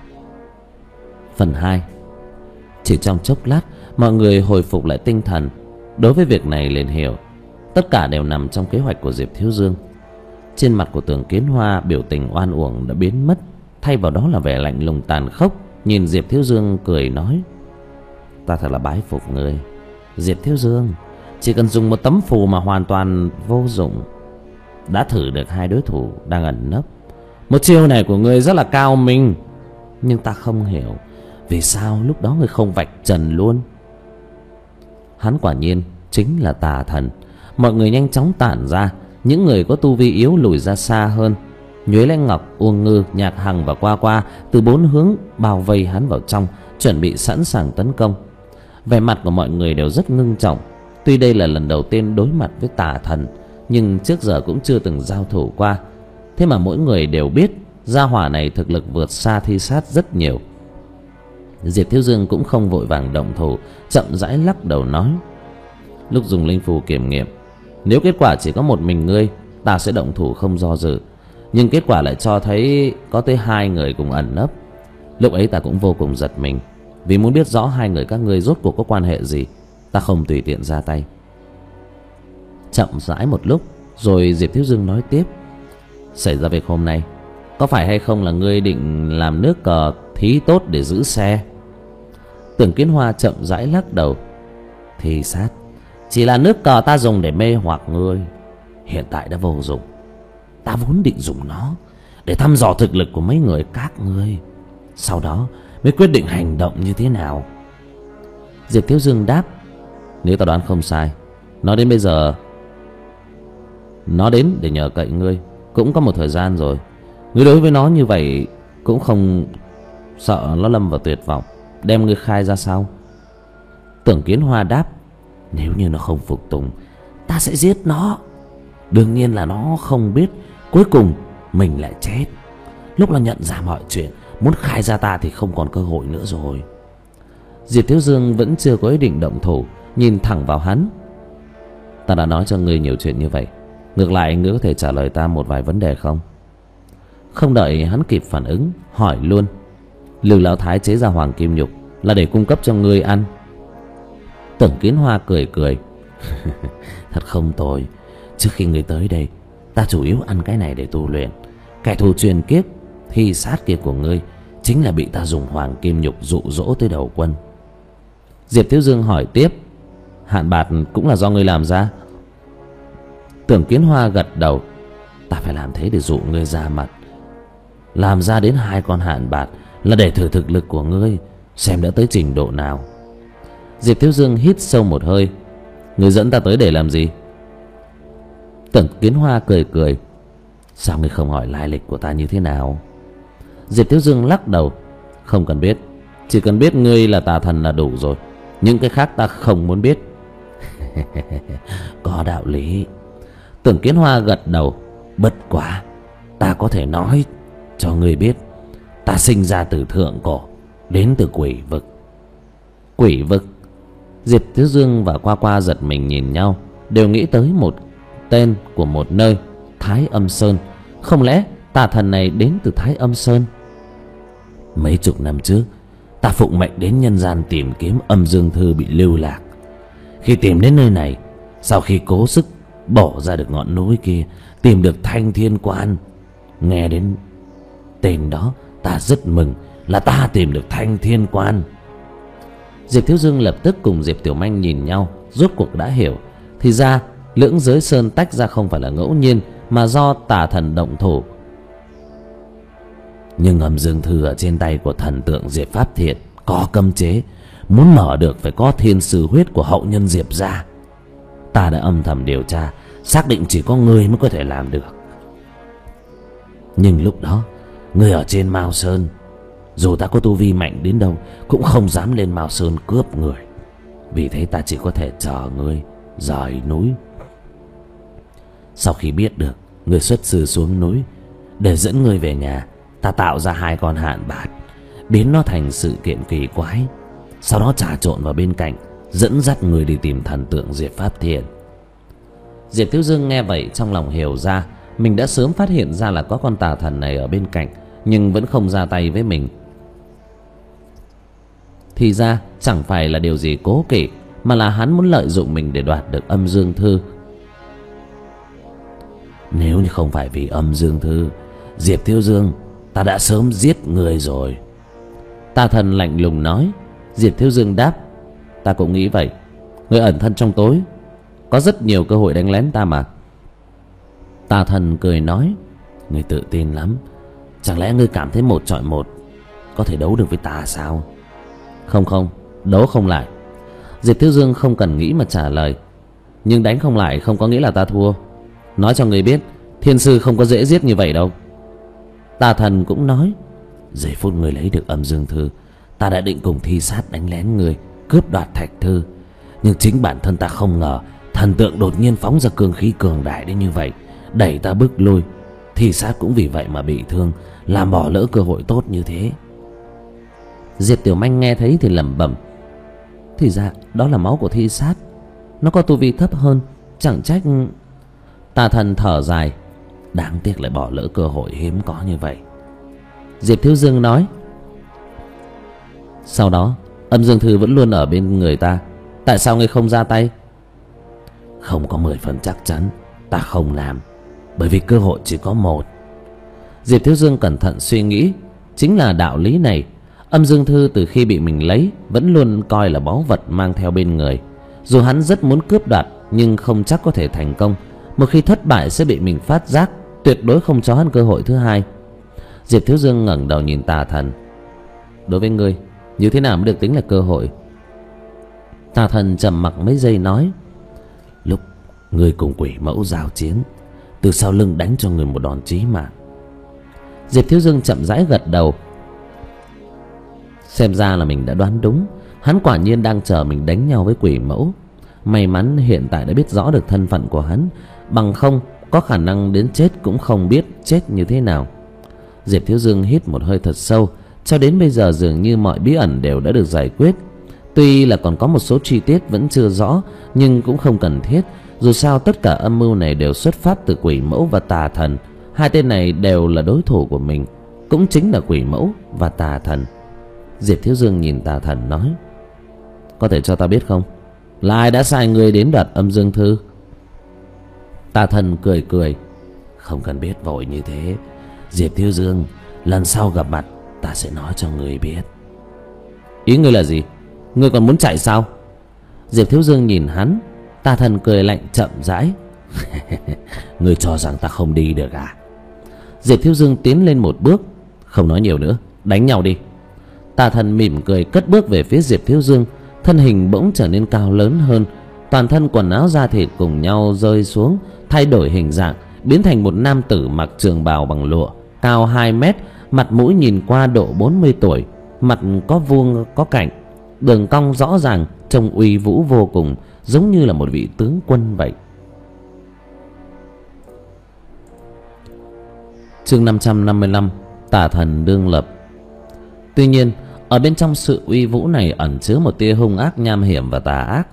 Phần hai. Chỉ trong chốc lát, mọi người hồi phục lại tinh thần. Đối với việc này liền hiểu, tất cả đều nằm trong kế hoạch của Diệp Thiếu Dương. Trên mặt của Tưởng Kiến Hoa, biểu tình oan uổng đã biến mất, thay vào đó là vẻ lạnh lùng tàn khốc. Nhìn Diệp Thiếu Dương cười nói: ta thật là bái phục ngươi, Diệp Thiếu Dương. Chỉ cần dùng một tấm phù mà hoàn toàn vô dụng, đã thử được hai đối thủ đang ẩn nấp. Một chiêu này của ngươi rất là cao minh, nhưng ta không hiểu vì sao lúc đó ngươi không vạch trần luôn. Hắn quả nhiên chính là tà thần. Mọi người nhanh chóng tản ra. Những người có tu vi yếu lùi ra xa hơn. Nhuế Lãnh Ngọc, Uông Ngư, Nhạc Hằng và Qua Qua từ bốn hướng bao vây hắn vào trong, chuẩn bị sẵn sàng tấn công. Vẻ mặt của mọi người đều rất ngưng trọng. Tuy đây là lần đầu tiên đối mặt với tà thần, nhưng trước giờ cũng chưa từng giao thủ qua. Thế mà mỗi người đều biết gia hỏa này thực lực vượt xa Thi Sát rất nhiều. Diệp Thiếu Dương cũng không vội vàng động thủ, chậm rãi lắc đầu nói: lúc dùng linh phù kiểm nghiệm, nếu kết quả chỉ có một mình ngươi, ta sẽ động thủ không do dự. Nhưng kết quả lại cho thấy có tới hai người cùng ẩn nấp. Lúc ấy ta cũng vô cùng giật mình, vì muốn biết rõ hai người các ngươi rốt cuộc có quan hệ gì, ta không tùy tiện ra tay. Chậm rãi một lúc rồi Diệp Thiếu Dương nói tiếp: xảy ra việc hôm nay, có phải hay không là ngươi định làm nước cờ thí tốt để giữ xe? Tưởng Kiến Hoa chậm rãi lắc đầu: Thi Sát chỉ là nước cờ ta dùng để mê hoặc ngươi, hiện tại đã vô dụng. Ta vốn định dùng nó để thăm dò thực lực của mấy người các ngươi, sau đó mới quyết định hành động như thế nào. Diệp Thiếu Dương đáp: nếu ta đoán không sai, nó đến bây giờ nó đến để nhờ cậy ngươi cũng có một thời gian rồi. Ngươi đối với nó như vậy cũng không sợ nó lâm vào tuyệt vọng đem ngươi khai ra sao? Tưởng Kiến Hoa đáp: nếu như nó không phục tùng, ta sẽ giết nó. Đương nhiên là nó không biết cuối cùng mình lại chết. Lúc nó nhận ra mọi chuyện, muốn khai ra ta thì không còn cơ hội nữa rồi. Diệp Thiếu Dương vẫn chưa có ý định động thủ, nhìn thẳng vào hắn: ta đã nói cho ngươi nhiều chuyện như vậy, ngược lại ngươi có thể trả lời ta một vài vấn đề không? Không đợi hắn kịp phản ứng, hỏi luôn: Lưu Lão Thái chế ra hoàng kim nhục là để cung cấp cho ngươi ăn? Tưởng Kiến Hoa cười cười: thật không tồi. Trước khi ngươi tới đây, ta chủ yếu ăn cái này để tu luyện. Kẻ thù truyền kiếp Thi Sát kia của ngươi chính là bị ta dùng hoàng kim nhục dụ dỗ tới đầu quân. Diệp Thiếu Dương hỏi tiếp: hạn bạt cũng là do ngươi làm ra? Tưởng Kiến Hoa gật đầu: ta phải làm thế để dụ ngươi ra mặt. Làm ra đến hai con hạn bạt là để thử thực lực của ngươi, xem đã tới trình độ nào. Diệp Thiếu Dương hít sâu một hơi: ngươi dẫn ta tới để làm gì? Tưởng Kiến Hoa cười cười: sao ngươi không hỏi lai lịch của ta như thế nào? Diệp Thiếu Dương lắc đầu: không cần biết, chỉ cần biết ngươi là tà thần là đủ rồi. Những cái khác ta không muốn biết. Có đạo lý. Tưởng Kiến Hoa gật đầu: bất quá ta có thể nói cho ngươi biết, ta sinh ra từ thượng cổ, đến từ quỷ vực. Quỷ vực? Diệp Thiếu Dương và Qua Qua giật mình nhìn nhau, đều nghĩ tới một tên của một nơi, Thái Âm Sơn. Không lẽ tà thần này đến từ Thái Âm Sơn? Mấy chục năm trước, ta phụng mệnh đến nhân gian tìm kiếm âm dương thư bị lưu lạc. Khi tìm đến nơi này, sau khi cố sức bổ ra được ngọn núi kia, tìm được Thanh Thiên Quan. Nghe đến tên đó, ta rất mừng là ta tìm được Thanh Thiên Quan. Diệp Thiếu Dương lập tức cùng Diệp Tiểu Manh nhìn nhau, rốt cuộc đã hiểu. Thì ra lưỡng giới sơn tách ra không phải là ngẫu nhiên, mà do tà thần động thủ. Nhưng âm dương thư ở trên tay của thần tượng Diệp Pháp Thiện có cấm chế, muốn mở được phải có thiên sư huyết của hậu nhân Diệp gia. Ta đã âm thầm điều tra, xác định chỉ có ngươi mới có thể làm được. Nhưng lúc đó ngươi ở trên Mao Sơn, dù ta có tu vi mạnh đến đâu cũng không dám lên Mao Sơn cướp người. Vì thế ta chỉ có thể chờ ngươi rời núi. Sau khi biết được ngươi xuất sư xuống núi, để dẫn ngươi về nhà, ta tạo ra hai con hạn bạt, biến nó thành sự kiện kỳ quái. sau đó trà trộn vào bên cạnh, dẫn dắt người đi tìm thần tượng Diệp Pháp Thiên. Diệp Thiếu Dương nghe vậy trong lòng hiểu ra mình đã sớm phát hiện ra là có con tà thần này ở bên cạnh, nhưng vẫn không ra tay với mình. Thì ra chẳng phải là điều gì cố kỵ, mà là hắn muốn lợi dụng mình để đoạt được Âm Dương Thư. Nếu như không phải vì Âm Dương Thư, Diệp Thiếu Dương, ta đã sớm giết người rồi. Tà thần lạnh lùng nói. Diệp Thiếu Dương đáp, ta cũng nghĩ vậy. Người ẩn thân trong tối, có rất nhiều cơ hội đánh lén ta mà. Tà thần cười nói, ngươi tự tin lắm. Chẳng lẽ ngươi cảm thấy một chọi một có thể đấu được với ta sao? Không không, đấu không lại. Diệp Thiếu Dương không cần nghĩ mà trả lời. Nhưng đánh không lại không có nghĩa là ta thua. Nói cho ngươi biết, thiên sư không có dễ giết như vậy đâu. Tà thần cũng nói, giây phút ngươi lấy được Âm Dương Thư, ta đã định cùng thi sát đánh lén ngươi, cướp đoạt thạch thư. Nhưng chính bản thân ta không ngờ thần tượng đột nhiên phóng ra cương khí cường đại đến như vậy, đẩy ta bước lui. Thi sát cũng vì vậy mà bị thương, làm bỏ lỡ cơ hội tốt như thế. Diệp Tiểu Manh nghe thấy thì lẩm bẩm, thì ra đó là máu của thi sát, nó có tu vi thấp hơn, chẳng trách. Tà thần thở dài, đáng tiếc lại bỏ lỡ cơ hội hiếm có như vậy. Diệp Thiếu Dương nói, sau đó Âm Dương Thư vẫn luôn ở bên người ta, tại sao ngươi không ra tay? Không có mười phần chắc chắn, ta không làm, bởi vì cơ hội chỉ có một. Diệp Thiếu Dương cẩn thận suy nghĩ, chính là đạo lý này. Âm Dương Thư từ khi bị mình lấy vẫn luôn coi là báu vật mang theo bên người. Dù hắn rất muốn cướp đoạt, nhưng không chắc có thể thành công. Một khi thất bại sẽ bị mình phát giác, tuyệt đối không cho hắn cơ hội thứ hai. Diệp Thiếu Dương ngẩng đầu nhìn tà thần, đối với ngươi, như thế nào mới được tính là cơ hội? Tà thần trầm mặc mấy giây nói, lúc ngươi cùng quỷ mẫu giao chiến, từ sau lưng đánh cho người một đòn chí mạng. Diệp Thiếu Dương chậm rãi gật đầu. Xem ra là mình đã đoán đúng, hắn quả nhiên đang chờ mình đánh nhau với quỷ mẫu. May mắn hiện tại đã biết rõ được thân phận của hắn, bằng không có khả năng đến chết cũng không biết chết như thế nào. Diệp Thiếu Dương hít một hơi thật sâu. Cho đến bây giờ dường như mọi bí ẩn đều đã được giải quyết. Tuy là còn có một số chi tiết vẫn chưa rõ, nhưng cũng không cần thiết. Dù sao tất cả âm mưu này đều xuất phát từ quỷ mẫu và tà thần. Hai tên này đều là đối thủ của mình, cũng chính là quỷ mẫu và tà thần. Diệp Thiếu Dương nhìn tà thần nói, có thể cho ta biết không, là ai đã sai người đến đoạt Âm Dương Thư? Tà thần cười cười, không cần biết vội như thế. Diệp Thiếu Dương, lần sau gặp mặt ta sẽ nói cho người biết. Ý ngươi là gì? Ngươi còn muốn chạy sao? Diệp Thiếu Dương nhìn hắn. Tà thần cười lạnh chậm rãi, ngươi cho rằng ta không đi được à? Diệp Thiếu Dương tiến lên một bước, không nói nhiều nữa, đánh nhau đi. Tà thần mỉm cười cất bước về phía Diệp Thiếu Dương. Thân hình bỗng trở nên cao lớn hơn, toàn thân quần áo da thịt cùng nhau rơi xuống, thay đổi hình dạng, biến thành một nam tử mặc trường bào bằng lụa, cao hai mét, mặt mũi nhìn qua độ bốn mươi tuổi, mặt có vuông có cạnh, đường cong rõ ràng, trông uy vũ vô cùng, giống như là một vị tướng quân vậy. Chương năm trăm năm mươi lăm, Tà thần đương lập. Tuy nhiên, ở bên trong sự uy vũ này ẩn chứa một tia hung ác, nham hiểm và tà ác.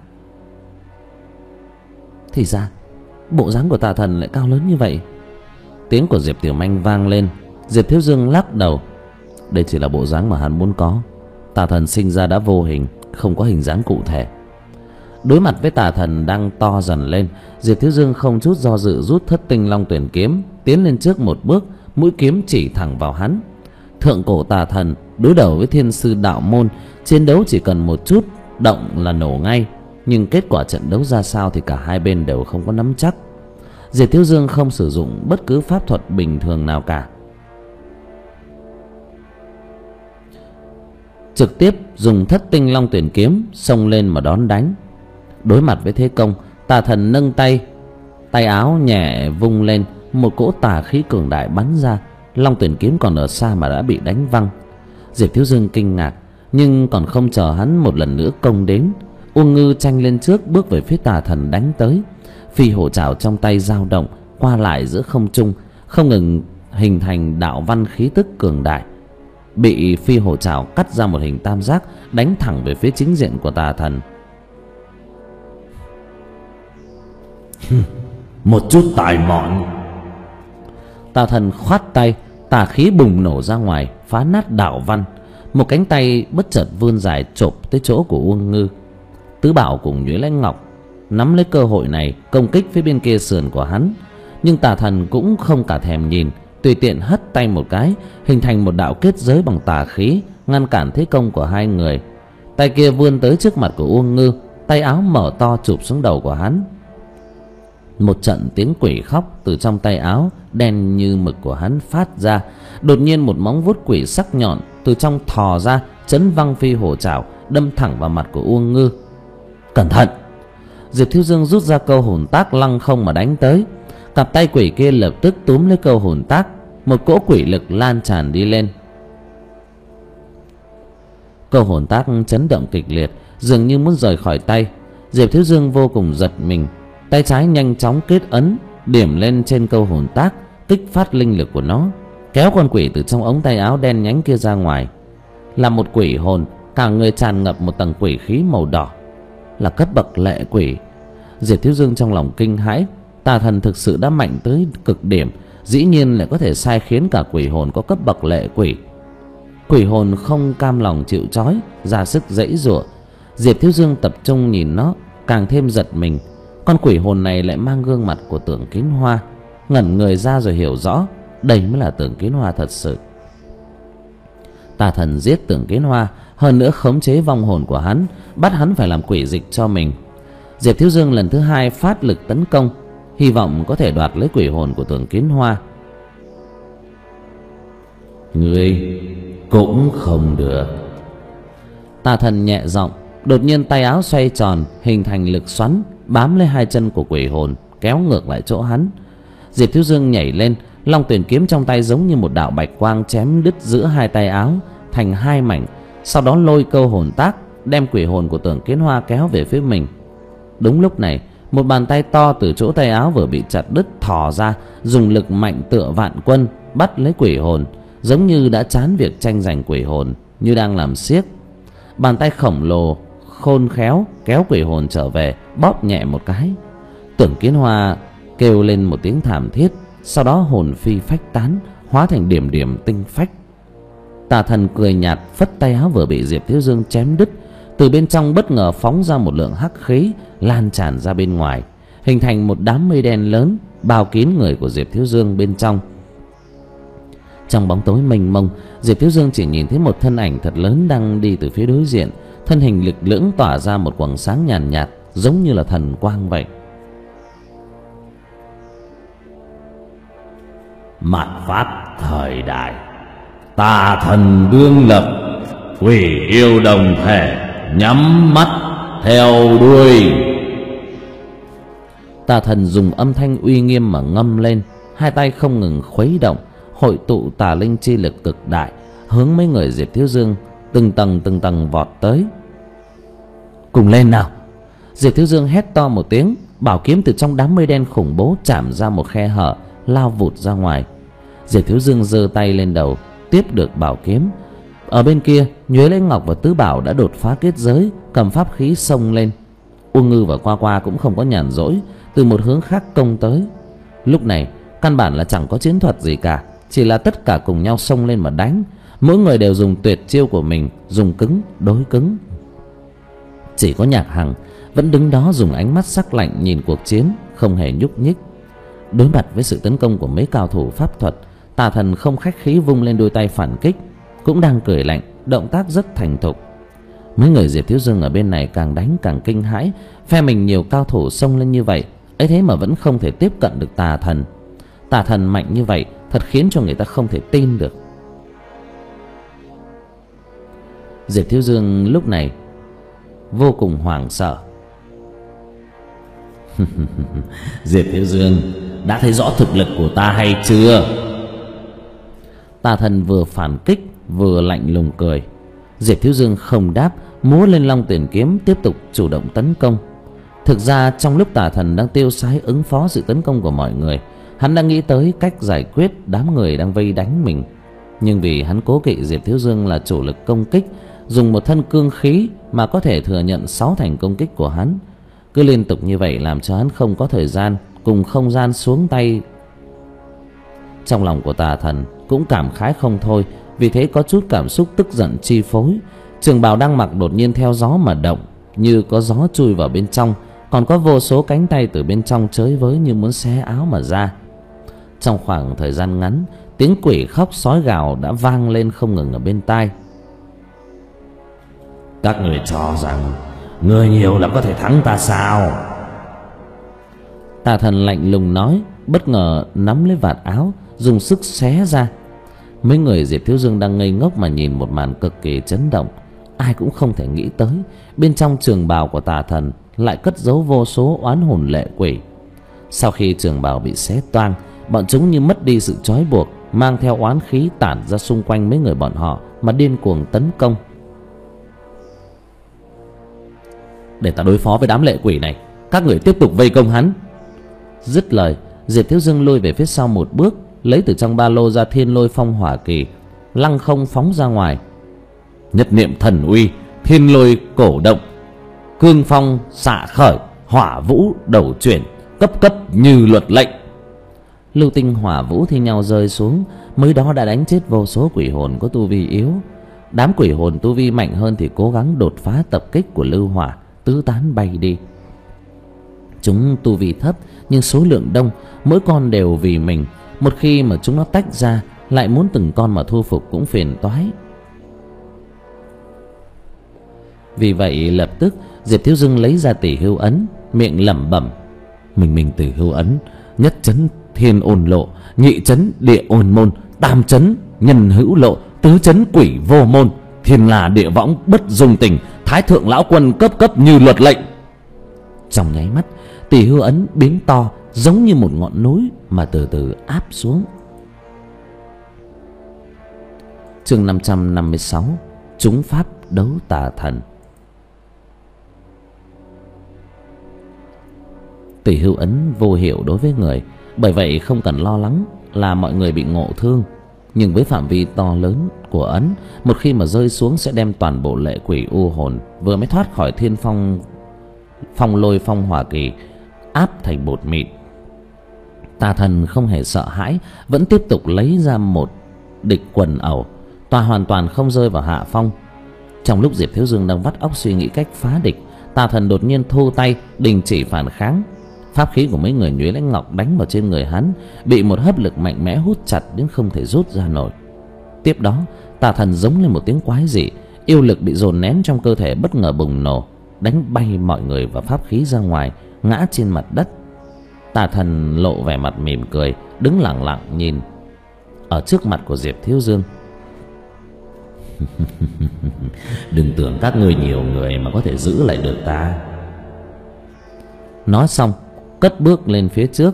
Thì ra bộ dáng của tà thần lại cao lớn như vậy. Tiếng của Diệp Tiểu Manh vang lên. Diệp Thiếu Dương lắc đầu, đây chỉ là bộ dáng mà hắn muốn có. Tà thần sinh ra đã vô hình, không có hình dáng cụ thể. Đối mặt với tà thần đang to dần lên, Diệp Thiếu Dương không chút do dự rút Thất Tinh Long Tuyển kiếm, tiến lên trước một bước, mũi kiếm chỉ thẳng vào hắn. Thượng cổ tà thần đối đầu với thiên sư đạo môn, chiến đấu chỉ cần một chút động là nổ ngay. Nhưng kết quả trận đấu ra sao thì cả hai bên đều không có nắm chắc. Diệp Thiếu Dương không sử dụng bất cứ pháp thuật bình thường nào cả, trực tiếp dùng Thất Tinh Long Tuyển kiếm xông lên mà đón đánh. Đối mặt với thế công, tà thần nâng tay, tay áo nhẹ vung lên, một cỗ tà khí cường đại bắn ra. Long Tuyển kiếm còn ở xa mà đã bị đánh văng. Diệp Thiếu Dương kinh ngạc, nhưng còn không chờ hắn một lần nữa công đến, Uông Ngư tranh lên trước bước về phía tà thần đánh tới. Phi hổ trảo trong tay dao động qua lại giữa không trung, không ngừng hình thành đạo văn khí tức cường đại. bị phi hổ trảo cắt ra một hình tam giác, đánh thẳng về phía chính diện của tà thần. Một chút tài mọn. Tà thần khoát tay, tà khí bùng nổ ra ngoài, phá nát đạo văn. Một cánh tay bất chợt vươn dài chộp tới chỗ của Uông Ngư. Tứ Bảo cùng Nhuế Lãnh Ngọc nắm lấy cơ hội này công kích phía bên kia sườn của hắn, nhưng tà thần cũng không cả thèm nhìn, tùy tiện hất tay một cái, hình thành một đạo kết giới bằng tà khí, ngăn cản thế công của hai người. Tay kia vươn tới trước mặt của Uông Ngư, tay áo mở to chụp xuống đầu của hắn. Một trận tiếng quỷ khóc từ trong tay áo đen như mực của hắn phát ra. Đột nhiên một móng vuốt quỷ sắc nhọn từ trong thò ra, chấn văng phi hổ trảo, đâm thẳng vào mặt của Uông Ngư. Cẩn thận! Diệp Thiếu Dương rút ra câu hồn tác lăng không mà đánh tới. Cặp tay quỷ kia lập tức túm lấy câu hồn tác, một cỗ quỷ lực lan tràn đi lên. Câu hồn tác chấn động kịch liệt, dường như muốn rời khỏi tay. Diệp Thiếu Dương vô cùng giật mình, tay trái nhanh chóng kết ấn, điểm lên trên câu hồn tác, kích phát linh lực của nó, kéo con quỷ từ trong ống tay áo đen nhánh kia ra ngoài. Là một quỷ hồn, cả người tràn ngập một tầng quỷ khí màu đỏ, là cấp bậc lệ quỷ. Diệp Thiếu Dương trong lòng kinh hãi, tà thần thực sự đã mạnh tới cực điểm, dĩ nhiên lại có thể sai khiến cả quỷ hồn có cấp bậc lệ quỷ. Quỷ hồn không cam lòng chịu trói, ra sức giãy giụa. Diệp Thiếu Dương tập trung nhìn nó, càng thêm giật mình. Con quỷ hồn này lại mang gương mặt của Tưởng Kiến Hoa. Ngẩn người ra rồi hiểu rõ, đây mới là Tưởng Kiến Hoa thật sự. Tà thần giết Tưởng Kiến Hoa, hơn nữa khống chế vong hồn của hắn, bắt hắn phải làm quỷ dịch cho mình. Diệp Thiếu Dương lần thứ hai phát lực tấn công, hy vọng có thể đoạt lấy quỷ hồn của Tưởng Kiến Hoa. Ngươi cũng không được. Tà thần nhẹ giọng, đột nhiên tay áo xoay tròn, hình thành lực xoắn, bám lấy hai chân của quỷ hồn, kéo ngược lại chỗ hắn. Diệp Thiếu Dương nhảy lên, long tuyển kiếm trong tay giống như một đạo bạch quang chém đứt giữa hai tay áo thành hai mảnh, sau đó lôi câu hồn tác, đem quỷ hồn của Tưởng Kiến Hoa kéo về phía mình. Đúng lúc này, một bàn tay to từ chỗ tay áo vừa bị chặt đứt thò ra, dùng lực mạnh tựa vạn quân bắt lấy quỷ hồn, giống như đã chán việc tranh giành quỷ hồn, như đang làm xiếc. Bàn tay khổng lồ khôn khéo kéo quỷ hồn trở về, bóp nhẹ một cái. Tưởng Kiến Hoa kêu lên một tiếng thảm thiết, sau đó hồn phi phách tán, hóa thành điểm điểm tinh phách. Tà thần cười nhạt, phất tay áo vừa bị Diệp Thiếu Dương chém đứt, từ bên trong bất ngờ phóng ra một lượng hắc khí lan tràn ra bên ngoài, hình thành một đám mây đen lớn bao kín người của Diệp Thiếu Dương bên trong. Trong bóng tối mênh mông, Diệp Thiếu Dương chỉ nhìn thấy một thân ảnh thật lớn đang đi từ phía đối diện, thân hình lực lưỡng tỏa ra một quầng sáng nhàn nhạt, nhạt giống như là thần quang vậy. Mạt pháp thời đại, tà thần đương lập, quỷ yêu đồng thể, nhắm mắt theo đuôi. Tà thần dùng âm thanh uy nghiêm mà ngâm lên, hai tay không ngừng khuấy động, hội tụ tà linh chi lực cực đại, hướng mấy người Diệp Thiếu Dương từng tầng từng tầng vọt tới. Cùng lên nào! Diệp Thiếu Dương hét to một tiếng, bảo kiếm từ trong đám mây đen khủng bố chạm ra một khe hở, lao vụt ra ngoài. Diệp Thiếu Dương giơ tay lên đầu, tiếp được bảo kiếm. Ở bên kia, Nhuế Lãnh Ngọc và Tứ Bảo đã đột phá kết giới, cầm pháp khí xông lên. Uông Ngư và Qua Qua cũng không có nhàn rỗi, từ một hướng khác công tới. Lúc này căn bản là chẳng có chiến thuật gì cả, chỉ là tất cả cùng nhau xông lên mà đánh. Mỗi người đều dùng tuyệt chiêu của mình, dùng cứng đối cứng. Chỉ có Nhạc Hằng vẫn đứng đó dùng ánh mắt sắc lạnh nhìn cuộc chiến, không hề nhúc nhích. Đối mặt với sự tấn công của mấy cao thủ pháp thuật, tà thần không khách khí vung lên đôi tay phản kích, cũng đang cười lạnh, động tác rất thành thục. Mấy người Diệp Thiếu Dương ở bên này càng đánh càng kinh hãi, phe mình nhiều cao thủ xông lên như vậy, ấy thế mà vẫn không thể tiếp cận được tà thần. Tà thần mạnh như vậy thật khiến cho người ta không thể tin được. Diệp Thiếu Dương lúc này vô cùng hoảng sợ. Diệp Thiếu Dương, đã thấy rõ thực lực của ta hay chưa? Tà thần vừa phản kích vừa lạnh lùng cười. Diệp Thiếu Dương không đáp, múa lên long tuyển kiếm tiếp tục chủ động tấn công. Thực ra trong lúc tà thần đang tiêu sái ứng phó sự tấn công của mọi người, hắn đang nghĩ tới cách giải quyết đám người đang vây đánh mình. Nhưng vì hắn cố kỵ Diệp Thiếu Dương là chủ lực công kích, dùng một thân cương khí mà có thể thừa nhận sáu thành công kích của hắn. Cứ liên tục như vậy làm cho hắn không có thời gian cùng không gian xuống tay. Trong lòng của Tà Thần cũng cảm khái không thôi, vì thế có chút cảm xúc tức giận chi phối. Trường bào đang mặc đột nhiên theo gió mà động, như có gió chui vào bên trong, còn có vô số cánh tay từ bên trong chới với như muốn xé áo mà ra. Trong khoảng thời gian ngắn, tiếng quỷ khóc sói gào đã vang lên không ngừng ở bên tai. Các người cho rằng người nhiều là có thể thắng ta sao? Tà Thần lạnh lùng nói, bất ngờ nắm lấy vạt áo, dùng sức xé ra. Mấy người Diệp Thiếu Dương đang ngây ngốc mà nhìn một màn cực kỳ chấn động. Ai cũng không thể nghĩ tới bên trong trường bào của Tà Thần lại cất giấu vô số oán hồn lệ quỷ. Sau khi trường bào bị xé toang, bọn chúng như mất đi sự trói buộc, mang theo oán khí tản ra xung quanh mấy người bọn họ mà điên cuồng tấn công. Để ta đối phó với đám lệ quỷ này, các người tiếp tục vây công hắn. Dứt lời, Diệp Thiếu Dương lùi về phía sau một bước, lấy từ trong ba lô ra Thiên Lôi Phong Hỏa Kỳ, lăng không phóng ra ngoài. Nhất niệm thần uy, thiên lôi cổ động, cương phong xạ khởi, hỏa vũ đầu chuyển, cấp cấp như luật lệnh. Lưu tinh hỏa vũ thi nhau rơi xuống, mới đó đã đánh chết vô số quỷ hồn có tu vi yếu. Đám quỷ hồn tu vi mạnh hơn thì cố gắng đột phá tập kích của lưu hỏa, tứ tán bay đi. Chúng tu vi thấp nhưng số lượng đông, mỗi con đều vì mình. Một khi mà chúng nó tách ra, lại muốn từng con mà thu phục cũng phiền toái. Vì vậy lập tức Diệp Thiếu Dương lấy ra Tỷ Hưu Ấn, miệng lẩm bẩm: Mình mình Tỷ Hưu Ấn, nhất chấn thiên ôn lộ, nhị chấn địa ôn môn, tam chấn nhân hữu lộ, tứ chấn quỷ vô môn, thiên là địa võng bất dung tình, thái thượng lão quân cấp cấp như luật lệnh. Trong nháy mắt, Tỷ Hưu Ấn biến to giống như một ngọn núi mà từ từ áp xuống. Chương năm trăm năm mươi sáu, Trúng pháp đấu Tà Thần. Tỷ Hưu Ấn vô hiệu đối với người, bởi vậy không cần lo lắng là mọi người bị ngộ thương. Nhưng với phạm vi to lớn của ấn, một khi mà rơi xuống sẽ đem toàn bộ lệ quỷ u hồn vừa mới thoát khỏi Thiên Phong Phong Lôi Phong Hỏa Kỳ áp thành bột mịn. Tà Thần không hề sợ hãi, vẫn tiếp tục lấy ra một địch quần ẩu, tòa hoàn toàn không rơi vào hạ phong. Trong lúc Diệp Thiếu Dương đang vắt óc suy nghĩ cách phá địch, Tà Thần đột nhiên thu tay đình chỉ phản kháng. Pháp khí của mấy người Nhuế Lãnh Ngọc đánh vào trên người hắn, bị một hấp lực mạnh mẽ hút chặt đến không thể rút ra nổi. Tiếp đó, Tà Thần giống lên một tiếng quái dị, yêu lực bị dồn nén trong cơ thể bất ngờ bùng nổ, đánh bay mọi người và pháp khí ra ngoài, ngã trên mặt đất. Tà Thần lộ vẻ mặt mỉm cười, đứng lặng lặng nhìn ở trước mặt của Diệp Thiếu Dương. Đừng tưởng các ngươi nhiều người mà có thể giữ lại được ta. Nói xong, cất bước lên phía trước.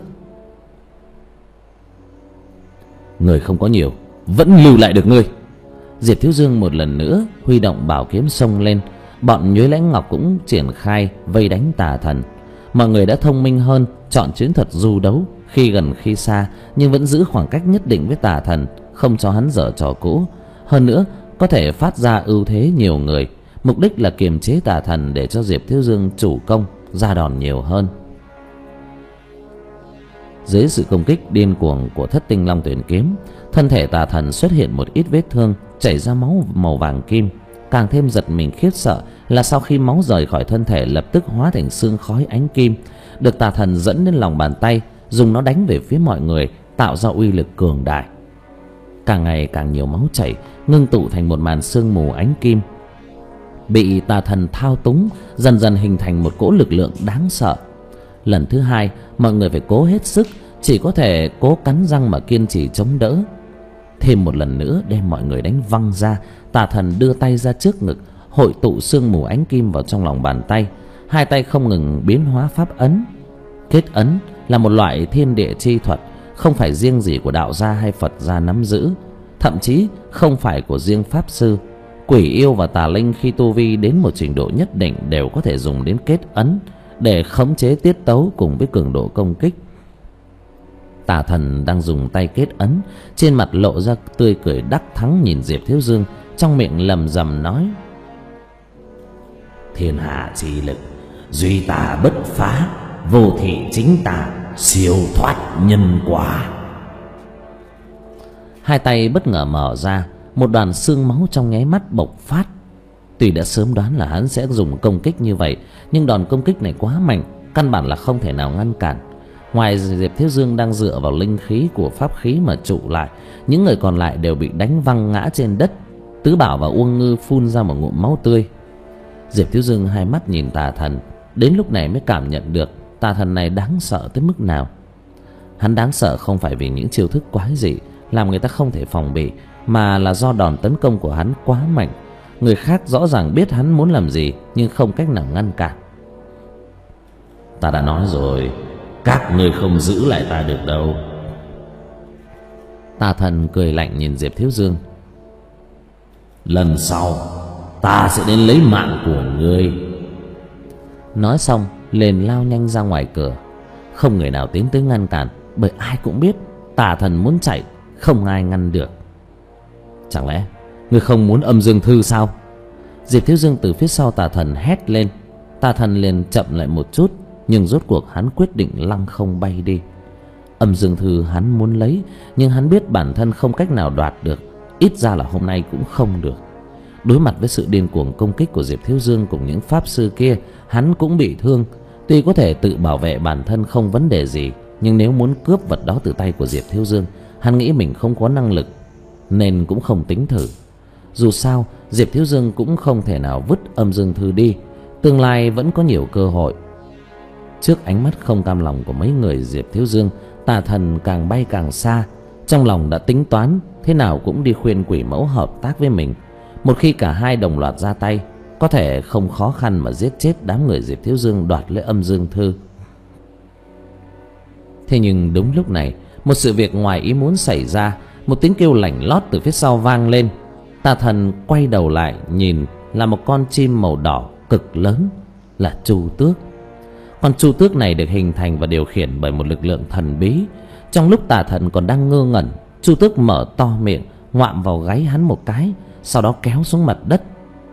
Người không có nhiều, vẫn lưu lại được ngươi. Diệp Thiếu Dương một lần nữa huy động bảo kiếm xông lên. Bọn Nhuế Lãnh Ngọc cũng triển khai vây đánh Tà Thần. Mọi người đã thông minh hơn, chọn chiến thuật du đấu, khi gần khi xa, nhưng vẫn giữ khoảng cách nhất định với Tà Thần, không cho hắn dở trò cũ. Hơn nữa, có thể phát ra ưu thế nhiều người, mục đích là kiềm chế Tà Thần để cho Diệp Thiếu Dương chủ công, ra đòn nhiều hơn. Dưới sự công kích điên cuồng của Thất Tinh Long Tuyển Kiếm, thân thể Tà Thần xuất hiện một ít vết thương, chảy ra máu màu vàng kim. Càng thêm giật mình khiếp sợ là sau khi máu rời khỏi thân thể lập tức hóa thành sương khói ánh kim, được Tà Thần dẫn lên lòng bàn tay, dùng nó đánh về phía mọi người, tạo ra uy lực cường đại. Càng ngày càng nhiều máu chảy, ngưng tụ thành một màn sương mù ánh kim, bị Tà Thần thao túng, dần dần hình thành một cỗ lực lượng đáng sợ. Lần thứ hai, mọi người phải cố hết sức, chỉ có thể cố cắn răng mà kiên trì chống đỡ. Thêm một lần nữa đem mọi người đánh văng ra, Tà Thần đưa tay ra trước ngực, hội tụ sương mù ánh kim vào trong lòng bàn tay, hai tay không ngừng biến hóa pháp ấn. Kết ấn là một loại thiên địa chi thuật, không phải riêng gì của đạo gia hay Phật gia nắm giữ, thậm chí không phải của riêng pháp sư. Quỷ yêu và tà linh khi tu vi đến một trình độ nhất định đều có thể dùng đến kết ấn để khống chế tiết tấu cùng với cường độ công kích. Tà thần đang dùng tay kết ấn, trên mặt lộ ra tươi cười đắc thắng nhìn Diệp Thiếu Dương, trong miệng lầm rầm nói: Thiên hạ chi lực, duy ta bất phá, vô thị chính ta, siêu thoát nhân quả. Hai tay bất ngờ mở ra, một đoàn xương máu trong nháy mắt bộc phát. Tuy đã sớm đoán là hắn sẽ dùng công kích như vậy, nhưng đòn công kích này quá mạnh, căn bản là không thể nào ngăn cản. Ngoài Diệp Thiếu Dương đang dựa vào linh khí của pháp khí mà trụ lại, những người còn lại đều bị đánh văng ngã trên đất. Tứ Bảo và Uông Ngư phun ra một ngụm máu tươi. Diệp Thiếu Dương hai mắt nhìn tà thần, đến lúc này mới cảm nhận được tà thần này đáng sợ tới mức nào. Hắn đáng sợ không phải vì những chiêu thức quái dị làm người ta không thể phòng bị, mà là do đòn tấn công của hắn quá mạnh. Người khác rõ ràng biết hắn muốn làm gì, nhưng không cách nào ngăn cản. Ta đã nói rồi, các ngươi không giữ lại ta được đâu. Tà thần cười lạnh nhìn Diệp Thiếu Dương. Lần sau ta sẽ đến lấy mạng của ngươi. Nói xong liền lao nhanh ra ngoài cửa. Không người nào tiến tới ngăn cản, bởi ai cũng biết tà thần muốn chạy, không ai ngăn được. Chẳng lẽ ngươi không muốn âm dương thư sao? Diệp Thiếu Dương từ phía sau tà thần hét lên. Tà thần liền chậm lại một chút, nhưng rốt cuộc hắn quyết định lăng không bay đi. Âm dương thư hắn muốn lấy, nhưng hắn biết bản thân không cách nào đoạt được, ít ra là hôm nay cũng không được. Đối mặt với sự điên cuồng công kích của Diệp Thiếu Dương cùng những pháp sư kia, hắn cũng bị thương. Tuy có thể tự bảo vệ bản thân không vấn đề gì, nhưng nếu muốn cướp vật đó từ tay của Diệp Thiếu Dương, hắn nghĩ mình không có năng lực, nên cũng không tính thử. Dù sao Diệp Thiếu Dương cũng không thể nào vứt âm dương thư đi, tương lai vẫn có nhiều cơ hội. Trước ánh mắt không cam lòng của mấy người Diệp Thiếu Dương, tà thần càng bay càng xa. Trong lòng đã tính toán thế nào cũng đi khuyên quỷ mẫu hợp tác với mình. Một khi cả hai đồng loạt ra tay, có thể không khó khăn mà giết chết đám người Diệp Thiếu Dương đoạt lấy âm dương thư. Thế nhưng đúng lúc này, một sự việc ngoài ý muốn xảy ra. Một tiếng kêu lảnh lót từ phía sau vang lên. Tà thần quay đầu lại nhìn, là một con chim màu đỏ cực lớn, là Chu Tước. Con Chu Tước này được hình thành và điều khiển bởi một lực lượng thần bí. Trong lúc tà thần còn đang ngơ ngẩn, Chu Tước mở to miệng, ngoạm vào gáy hắn một cái, sau đó kéo xuống mặt đất.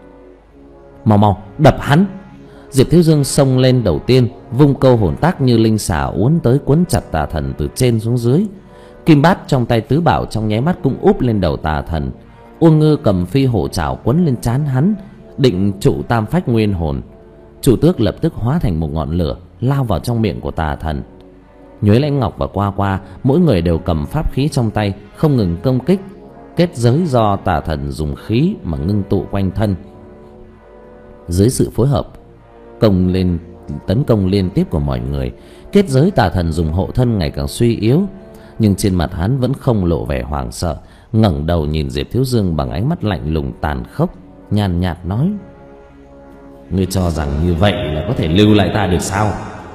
Mau mau đập hắn! Diệp Thiếu Dương xông lên đầu tiên, vung câu hồn tác như linh xà uốn tới quấn chặt tà thần từ trên xuống dưới. Kim bát trong tay Tứ Bảo trong nháy mắt cũng úp lên đầu tà thần. Uông Ngư cầm phi hổ trảo quấn lên trán hắn, định trụ tam phách nguyên hồn. Chu Tước lập tức hóa thành một ngọn lửa, lao vào trong miệng của tà thần. Nhuế Lãnh Ngọc và Qua Qua mỗi người đều cầm pháp khí trong tay, không ngừng công kích. Kết giới do tà thần dùng khí mà ngưng tụ quanh thân. Dưới sự phối hợp công lên tấn công liên tiếp của mọi người, kết giới tà thần dùng hộ thân ngày càng suy yếu. Nhưng trên mặt hắn vẫn không lộ vẻ hoảng sợ, ngẩng đầu nhìn Diệp Thiếu Dương bằng ánh mắt lạnh lùng tàn khốc, nhàn nhạt nói: Ngươi cho rằng như vậy là có thể lưu lại ta được sao?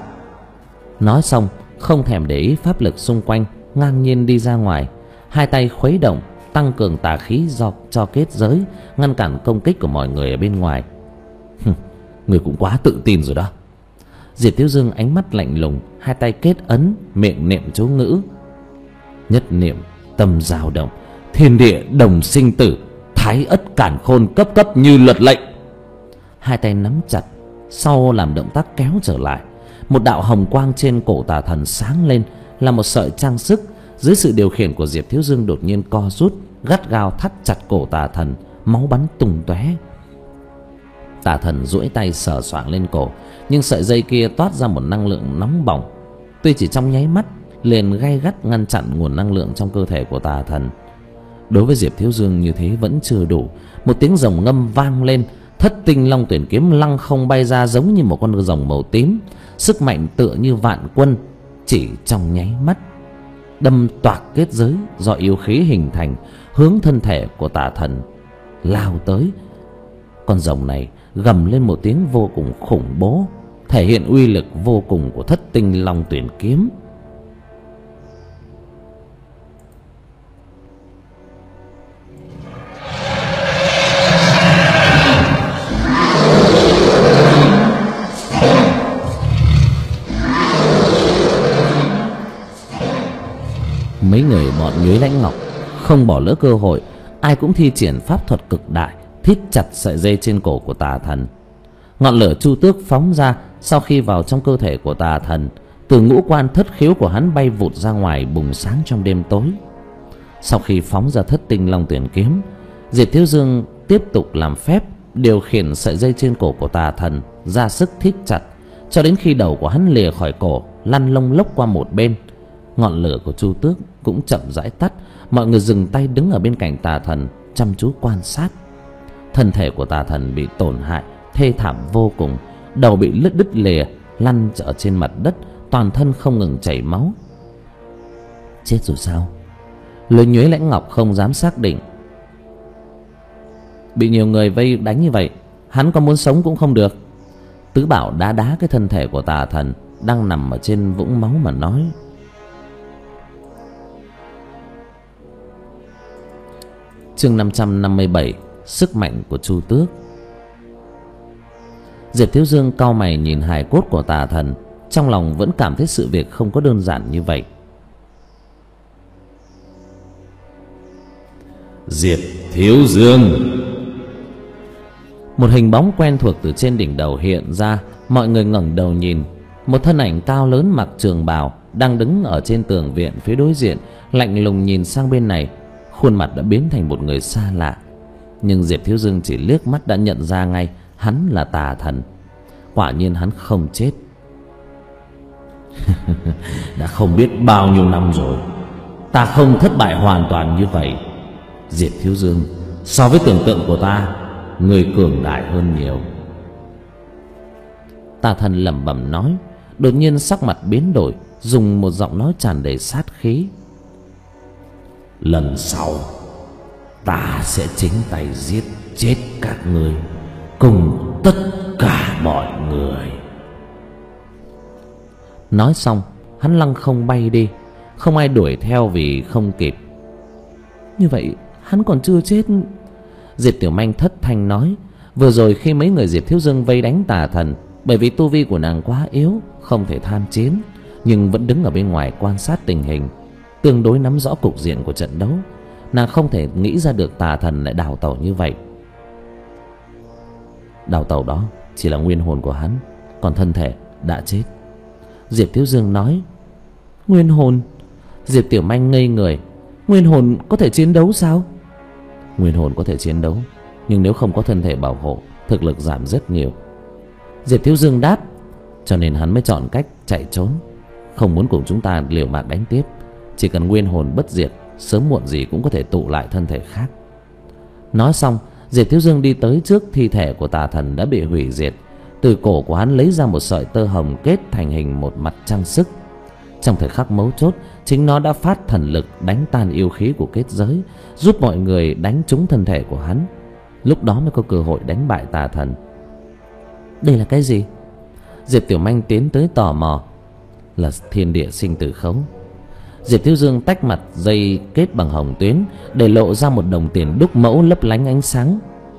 Nói xong không thèm để ý pháp lực xung quanh, ngang nhiên đi ra ngoài. Hai tay khuấy động, tăng cường tà khí do cho kết giới, ngăn cản công kích của mọi người ở bên ngoài. Ngươi cũng quá tự tin rồi đó. Diệp Thiếu Dương ánh mắt lạnh lùng, hai tay kết ấn, miệng niệm chú ngữ. Nhất niệm tâm dao động, thiên địa đồng sinh tử, thái ất cản khôn cấp cấp như luật lệnh. Hai tay nắm chặt, sau làm động tác kéo trở lại. Một đạo hồng quang trên cổ tà thần sáng lên, là một sợi trang sức. Dưới sự điều khiển của Diệp Thiếu Dương đột nhiên co rút, gắt gao thắt chặt cổ tà thần, máu bắn tung tóe. Tà thần duỗi tay sờ soạng lên cổ, nhưng sợi dây kia toát ra một năng lượng nóng bỏng. Tuy chỉ trong nháy mắt, liền gay gắt ngăn chặn nguồn năng lượng trong cơ thể của tà thần. Đối với Diệp Thiếu Dương như thế vẫn chưa đủ. Một tiếng rồng ngâm vang lên, thất tinh long tuyển kiếm lăng không bay ra, giống như một con rồng màu tím, sức mạnh tựa như vạn quân. Chỉ trong nháy mắt đâm toạc kết giới do yêu khí hình thành, hướng thân thể của tà thần lao tới. Con rồng này gầm lên một tiếng vô cùng khủng bố, thể hiện uy lực vô cùng của thất tinh long tuyển kiếm. Mấy người bọn Nhuế Lãnh Ngọc không bỏ lỡ cơ hội, ai cũng thi triển pháp thuật cực đại, thít chặt sợi dây trên cổ của tà thần. Ngọn lửa Chu Tước phóng ra, sau khi vào trong cơ thể của tà thần, từ ngũ quan thất khiếu của hắn bay vụt ra ngoài, bùng sáng trong đêm tối. Sau khi phóng ra thất tinh long tuyển kiếm, Diệp Thiếu Dương tiếp tục làm phép điều khiển sợi dây trên cổ của tà thần ra sức thít chặt, cho đến khi đầu của hắn lìa khỏi cổ, lăn lông lốc qua một bên. Ngọn lửa của Chu Tước cũng chậm rãi tắt. Mọi người dừng tay đứng ở bên cạnh tà thần, chăm chú quan sát. Thân thể của tà thần bị tổn hại thê thảm vô cùng, đầu bị lứt đứt lìa, lăn ở trên mặt đất, toàn thân không ngừng chảy máu. Chết rồi sao? Lôi Nhuế Lãnh Ngọc không dám xác định. Bị nhiều người vây đánh như vậy, hắn có muốn sống cũng không được. Tứ Bảo đá đá cái thân thể của tà thần đang nằm ở trên vũng máu mà nói. Chương năm trăm năm mươi bảy. Sức mạnh của Chu Tước. Diệp Thiếu Dương cau mày nhìn hài cốt của tà thần, trong lòng vẫn cảm thấy sự việc không có đơn giản như vậy. Diệp Thiếu Dương. Một hình bóng quen thuộc từ trên đỉnh đầu hiện ra. Mọi người ngẩng đầu nhìn, một thân ảnh cao lớn mặc trường bào đang đứng ở trên tường viện phía đối diện, lạnh lùng nhìn sang bên này. Khuôn mặt đã biến thành một người xa lạ, nhưng Diệp Thiếu Dương chỉ liếc mắt đã nhận ra ngay hắn là tà thần. Quả nhiên hắn không chết. Đã không biết bao nhiêu năm rồi, ta không thất bại hoàn toàn như vậy. Diệp Thiếu Dương, so với tưởng tượng của ta, người cường đại hơn nhiều. Tà thần lẩm bẩm nói, đột nhiên sắc mặt biến đổi, dùng một giọng nói tràn đầy sát khí. Lần sau ta sẽ chính tay giết chết các ngươi cùng tất cả mọi người. Nói xong hắn lăng không bay đi, không ai đuổi theo vì không kịp. Như vậy hắn còn chưa chết. Diệp Tiểu Manh thất thanh nói. Vừa rồi khi mấy người Diệp Thiếu Dương vây đánh tà thần, bởi vì tu vi của nàng quá yếu, không thể tham chiến, nhưng vẫn đứng ở bên ngoài quan sát tình hình, tương đối nắm rõ cục diện của trận đấu. Nàng không thể nghĩ ra được tà thần lại đào tẩu như vậy. Đào tẩu đó chỉ là nguyên hồn của hắn, còn thân thể đã chết. Diệp Thiếu Dương nói. Nguyên hồn? Diệp Tiểu Manh ngây người. Nguyên hồn có thể chiến đấu sao? Nguyên hồn có thể chiến đấu, nhưng nếu không có thân thể bảo hộ, thực lực giảm rất nhiều. Diệp Thiếu Dương đáp. Cho nên hắn mới chọn cách chạy trốn, không muốn cùng chúng ta liều mạng đánh tiếp. Chỉ cần nguyên hồn bất diệt, sớm muộn gì cũng có thể tụ lại thân thể khác. Nói xong, Diệp Thiếu Dương đi tới trước thi thể của tà thần đã bị hủy diệt. Từ cổ của hắn lấy ra một sợi tơ hồng kết thành hình một mặt trang sức. Trong thời khắc mấu chốt, chính nó đã phát thần lực đánh tan yêu khí của kết giới, giúp mọi người đánh trúng thân thể của hắn. Lúc đó mới có cơ hội đánh bại tà thần. Đây là cái gì? Diệp Tiểu Manh tiến tới tò mò. Là thiên địa sinh tử khấu. Diệp Thiếu Dương tách mặt dây kết bằng hồng tuyến, để lộ ra một đồng tiền đúc mẫu lấp lánh ánh sáng.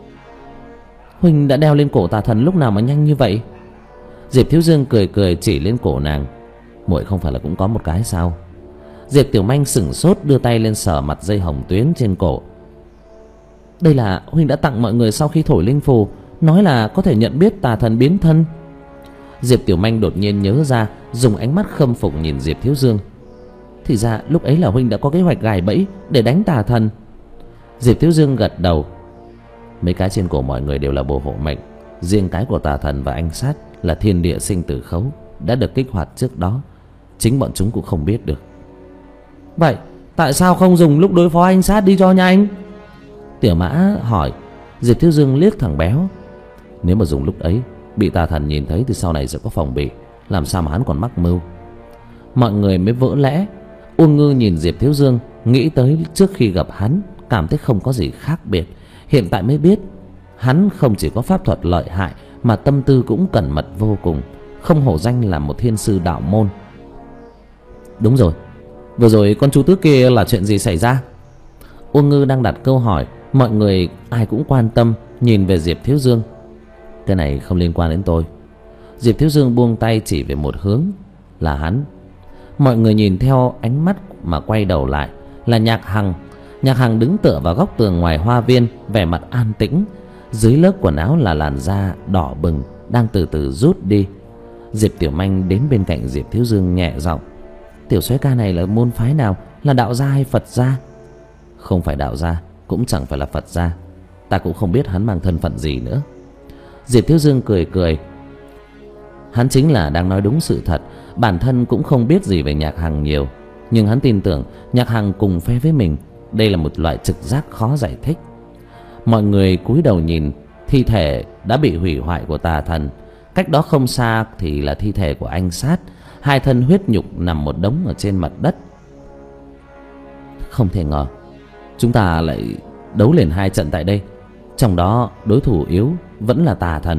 Huynh đã đeo lên cổ tà thần lúc nào mà nhanh như vậy? Diệp Thiếu Dương cười cười chỉ lên cổ nàng. Muội không phải là cũng có một cái sao? Diệp Tiểu Manh sửng sốt, đưa tay lên sờ mặt dây hồng tuyến trên cổ. Đây là huynh đã tặng mọi người sau khi thổi linh phù, nói là có thể nhận biết tà thần biến thân. Diệp Tiểu Manh đột nhiên nhớ ra, dùng ánh mắt khâm phục nhìn Diệp Thiếu Dương. Thì ra lúc ấy là huynh đã có kế hoạch gài bẫy để đánh tà thần. Diệp Thiếu Dương gật đầu. Mấy cái trên cổ mọi người đều là bùa hộ mệnh, riêng cái của tà thần và anh sát là thiên địa sinh tử khấu, đã được kích hoạt trước đó. Chính bọn chúng cũng không biết được. Vậy tại sao không dùng lúc đối phó anh sát đi cho nhanh? Tiểu Mã hỏi. Diệp Thiếu Dương liếc thằng béo. Nếu mà dùng lúc ấy, bị tà thần nhìn thấy thì sau này sẽ có phòng bị, làm sao mà hắn còn mắc mưu. Mọi người mới vỡ lẽ. Uông Ngư nhìn Diệp Thiếu Dương, nghĩ tới trước khi gặp hắn, cảm thấy không có gì khác biệt. Hiện tại mới biết hắn không chỉ có pháp thuật lợi hại, mà tâm tư cũng cẩn mật vô cùng, không hổ danh là một thiên sư đạo môn. Đúng rồi, vừa rồi con Chu Tước kia là chuyện gì xảy ra? Uông Ngư đang đặt câu hỏi. Mọi người ai cũng quan tâm nhìn về Diệp Thiếu Dương. Cái này không liên quan đến tôi. Diệp Thiếu Dương buông tay chỉ về một hướng. Là hắn. Mọi người nhìn theo ánh mắt mà quay đầu lại là Nhạc Hằng. Nhạc Hằng đứng tựa vào góc tường ngoài hoa viên, vẻ mặt an tĩnh. Dưới lớp quần áo là làn da đỏ bừng đang từ từ rút đi. Diệp Tiểu Manh đến bên cạnh Diệp Thiếu Dương nhẹ giọng: "Tiểu soái ca này là môn phái nào? Là đạo gia hay Phật gia?" "Không phải đạo gia, cũng chẳng phải là Phật gia. Ta cũng không biết hắn mang thân phận gì nữa." Diệp Thiếu Dương cười cười. Hắn chính là đang nói đúng sự thật. Bản thân cũng không biết gì về Nhạc Hằng nhiều, nhưng hắn tin tưởng Nhạc Hằng cùng phe với mình. Đây là một loại trực giác khó giải thích. Mọi người cúi đầu nhìn thi thể đã bị hủy hoại của tà thần. Cách đó không xa thì là thi thể của anh Sát. Hai thân huyết nhục nằm một đống ở trên mặt đất. Không thể ngờ chúng ta lại đấu liền hai trận tại đây, trong đó đối thủ yếu vẫn là tà thần.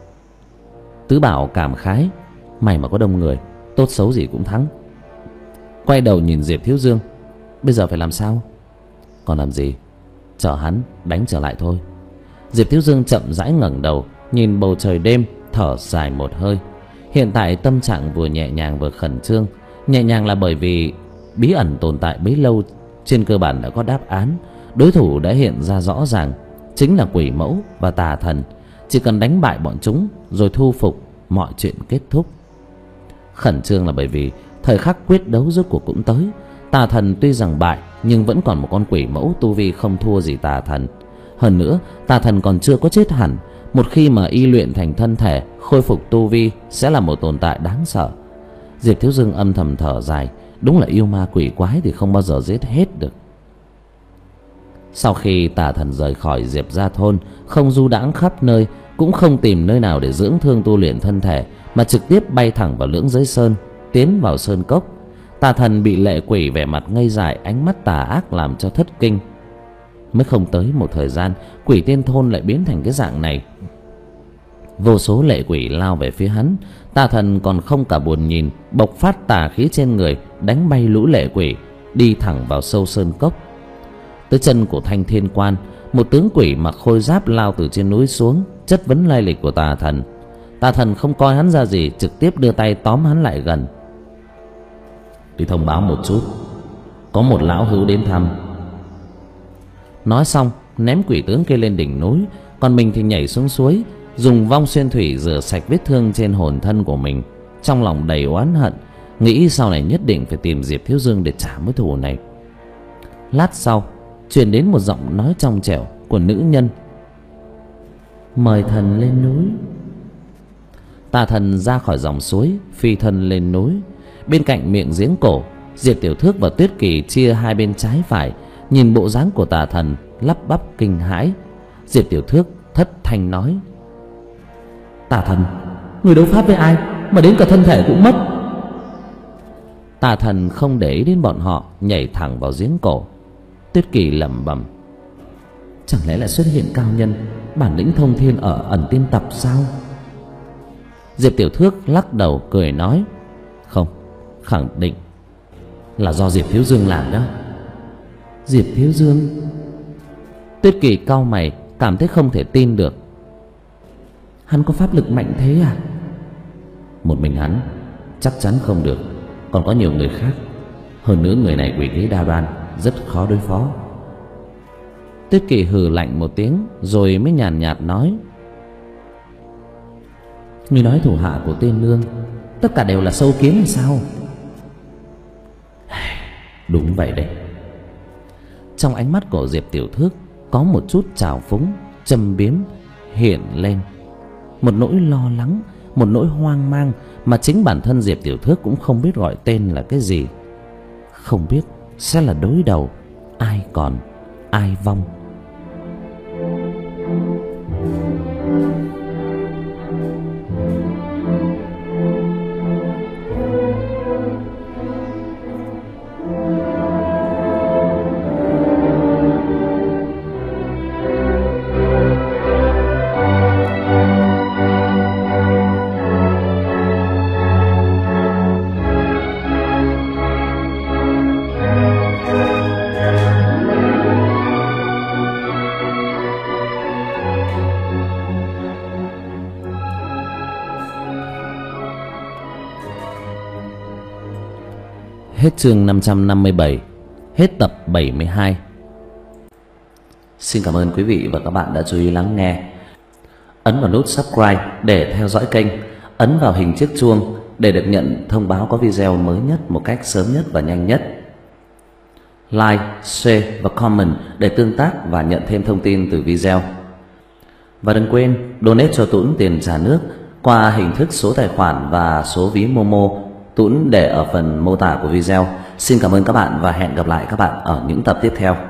Tứ Bảo cảm khái: "May mà có đông người, tốt xấu gì cũng thắng." Quay đầu nhìn Diệp Thiếu Dương: "Bây giờ phải làm sao?" "Còn làm gì, chờ hắn đánh trở lại thôi." Diệp Thiếu Dương chậm rãi ngẩng đầu nhìn bầu trời đêm, thở dài một hơi. Hiện tại tâm trạng vừa nhẹ nhàng vừa khẩn trương. Nhẹ nhàng là bởi vì bí ẩn tồn tại bấy lâu trên cơ bản đã có đáp án. Đối thủ đã hiện ra rõ ràng, chính là quỷ mẫu và tà thần. Chỉ cần đánh bại bọn chúng rồi thu phục, mọi chuyện kết thúc. Khẩn trương là bởi vì thời khắc quyết đấu rốt cuộc cũng tới. Tà thần tuy rằng bại nhưng vẫn còn một con quỷ mẫu tu vi không thua gì tà thần. Hơn nữa tà thần còn chưa có chết hẳn. Một khi mà y luyện thành thân thể, khôi phục tu vi sẽ là một tồn tại đáng sợ. Diệp Thiếu Dương âm thầm thở dài. Đúng là yêu ma quỷ quái thì không bao giờ giết hết được. Sau khi tà thần rời khỏi Diệp gia thôn, không du đãng khắp nơi, cũng không tìm nơi nào để dưỡng thương tu luyện thân thể, mà trực tiếp bay thẳng vào Lưỡng Giới Sơn, tiến vào sơn cốc. Tà thần bị lệ quỷ vẻ mặt ngây dại, ánh mắt tà ác làm cho thất kinh. Mới không tới một thời gian, quỷ tiên thôn lại biến thành cái dạng này. Vô số lệ quỷ lao về phía hắn. Tà thần còn không cả buồn nhìn, bộc phát tà khí trên người, đánh bay lũ lệ quỷ, đi thẳng vào sâu sơn cốc. Tới chân của Thanh Thiên Quan, một tướng quỷ mặc khôi giáp lao từ trên núi xuống, chất vấn lai lịch của tà thần. Tà thần không coi hắn ra gì, trực tiếp đưa tay tóm hắn lại gần. "Đi thông báo một chút, có một lão hữu đến thăm." Nói xong ném quỷ tướng kia lên đỉnh núi, còn mình thì nhảy xuống suối, dùng vong xuyên thủy rửa sạch vết thương trên hồn thân của mình. Trong lòng đầy oán hận, nghĩ sau này nhất định phải tìm Diệp Thiếu Dương để trả mối thù này. Lát sau truyền đến một giọng nói trong trẻo của nữ nhân: "Mời thần lên núi." Tà thần ra khỏi dòng suối, phi thân lên núi. Bên cạnh miệng giếng cổ, Diệp Tiểu Thước và Tuyết Kỳ chia hai bên trái phải, nhìn bộ dáng của tà thần lắp bắp kinh hãi. Diệp Tiểu Thước thất thanh nói: "Tà thần, người đấu pháp với ai mà đến cả thân thể cũng mất?" Tà thần không để ý đến bọn họ, nhảy thẳng vào giếng cổ. Tuyết Kỳ lẩm bẩm: "Chẳng lẽ lại xuất hiện cao nhân bản lĩnh thông thiên ở ẩn tiên tập sao?" Diệp Tiểu Thước lắc đầu cười nói: "Không, khẳng định là do Diệp Thiếu Dương làm đó." "Diệp Thiếu Dương?" Tuyết Kỳ cau mày, cảm thấy không thể tin được. "Hắn có pháp lực mạnh thế à?" "Một mình hắn chắc chắn không được, còn có nhiều người khác. Hơn nữa người này quỷ kế đa đoan, rất khó đối phó." Tuyết Kỳ hừ lạnh một tiếng rồi mới nhàn nhạt nói: "Ngươi nói thủ hạ của tiên nương tất cả đều là sâu kiến hay sao?" "Đúng vậy đấy." Trong ánh mắt của Diệp Tiểu Thước có một chút trào phúng, châm biếm hiện lên, một nỗi lo lắng, một nỗi hoang mang mà chính bản thân Diệp Tiểu Thước cũng không biết gọi tên là cái gì. Không biết sẽ là đối đầu ai còn ai vong. hết chương năm trăm năm mươi bảy, hết tập bảy mươi hai. Xin cảm ơn quý vị và các bạn đã chú ý lắng nghe. Ấn vào nút subscribe để theo dõi kênh, ấn vào hình chiếc chuông để được nhận thông báo có video mới nhất một cách sớm nhất và nhanh nhất. Like, share và comment để tương tác và nhận thêm thông tin từ video. Và đừng quên donate cho Tuấn tiền trả nước qua hình thức số tài khoản và số ví Momo, Tuấn để ở phần mô tả của video. Xin cảm ơn các bạn và hẹn gặp lại các bạn ở những tập tiếp theo.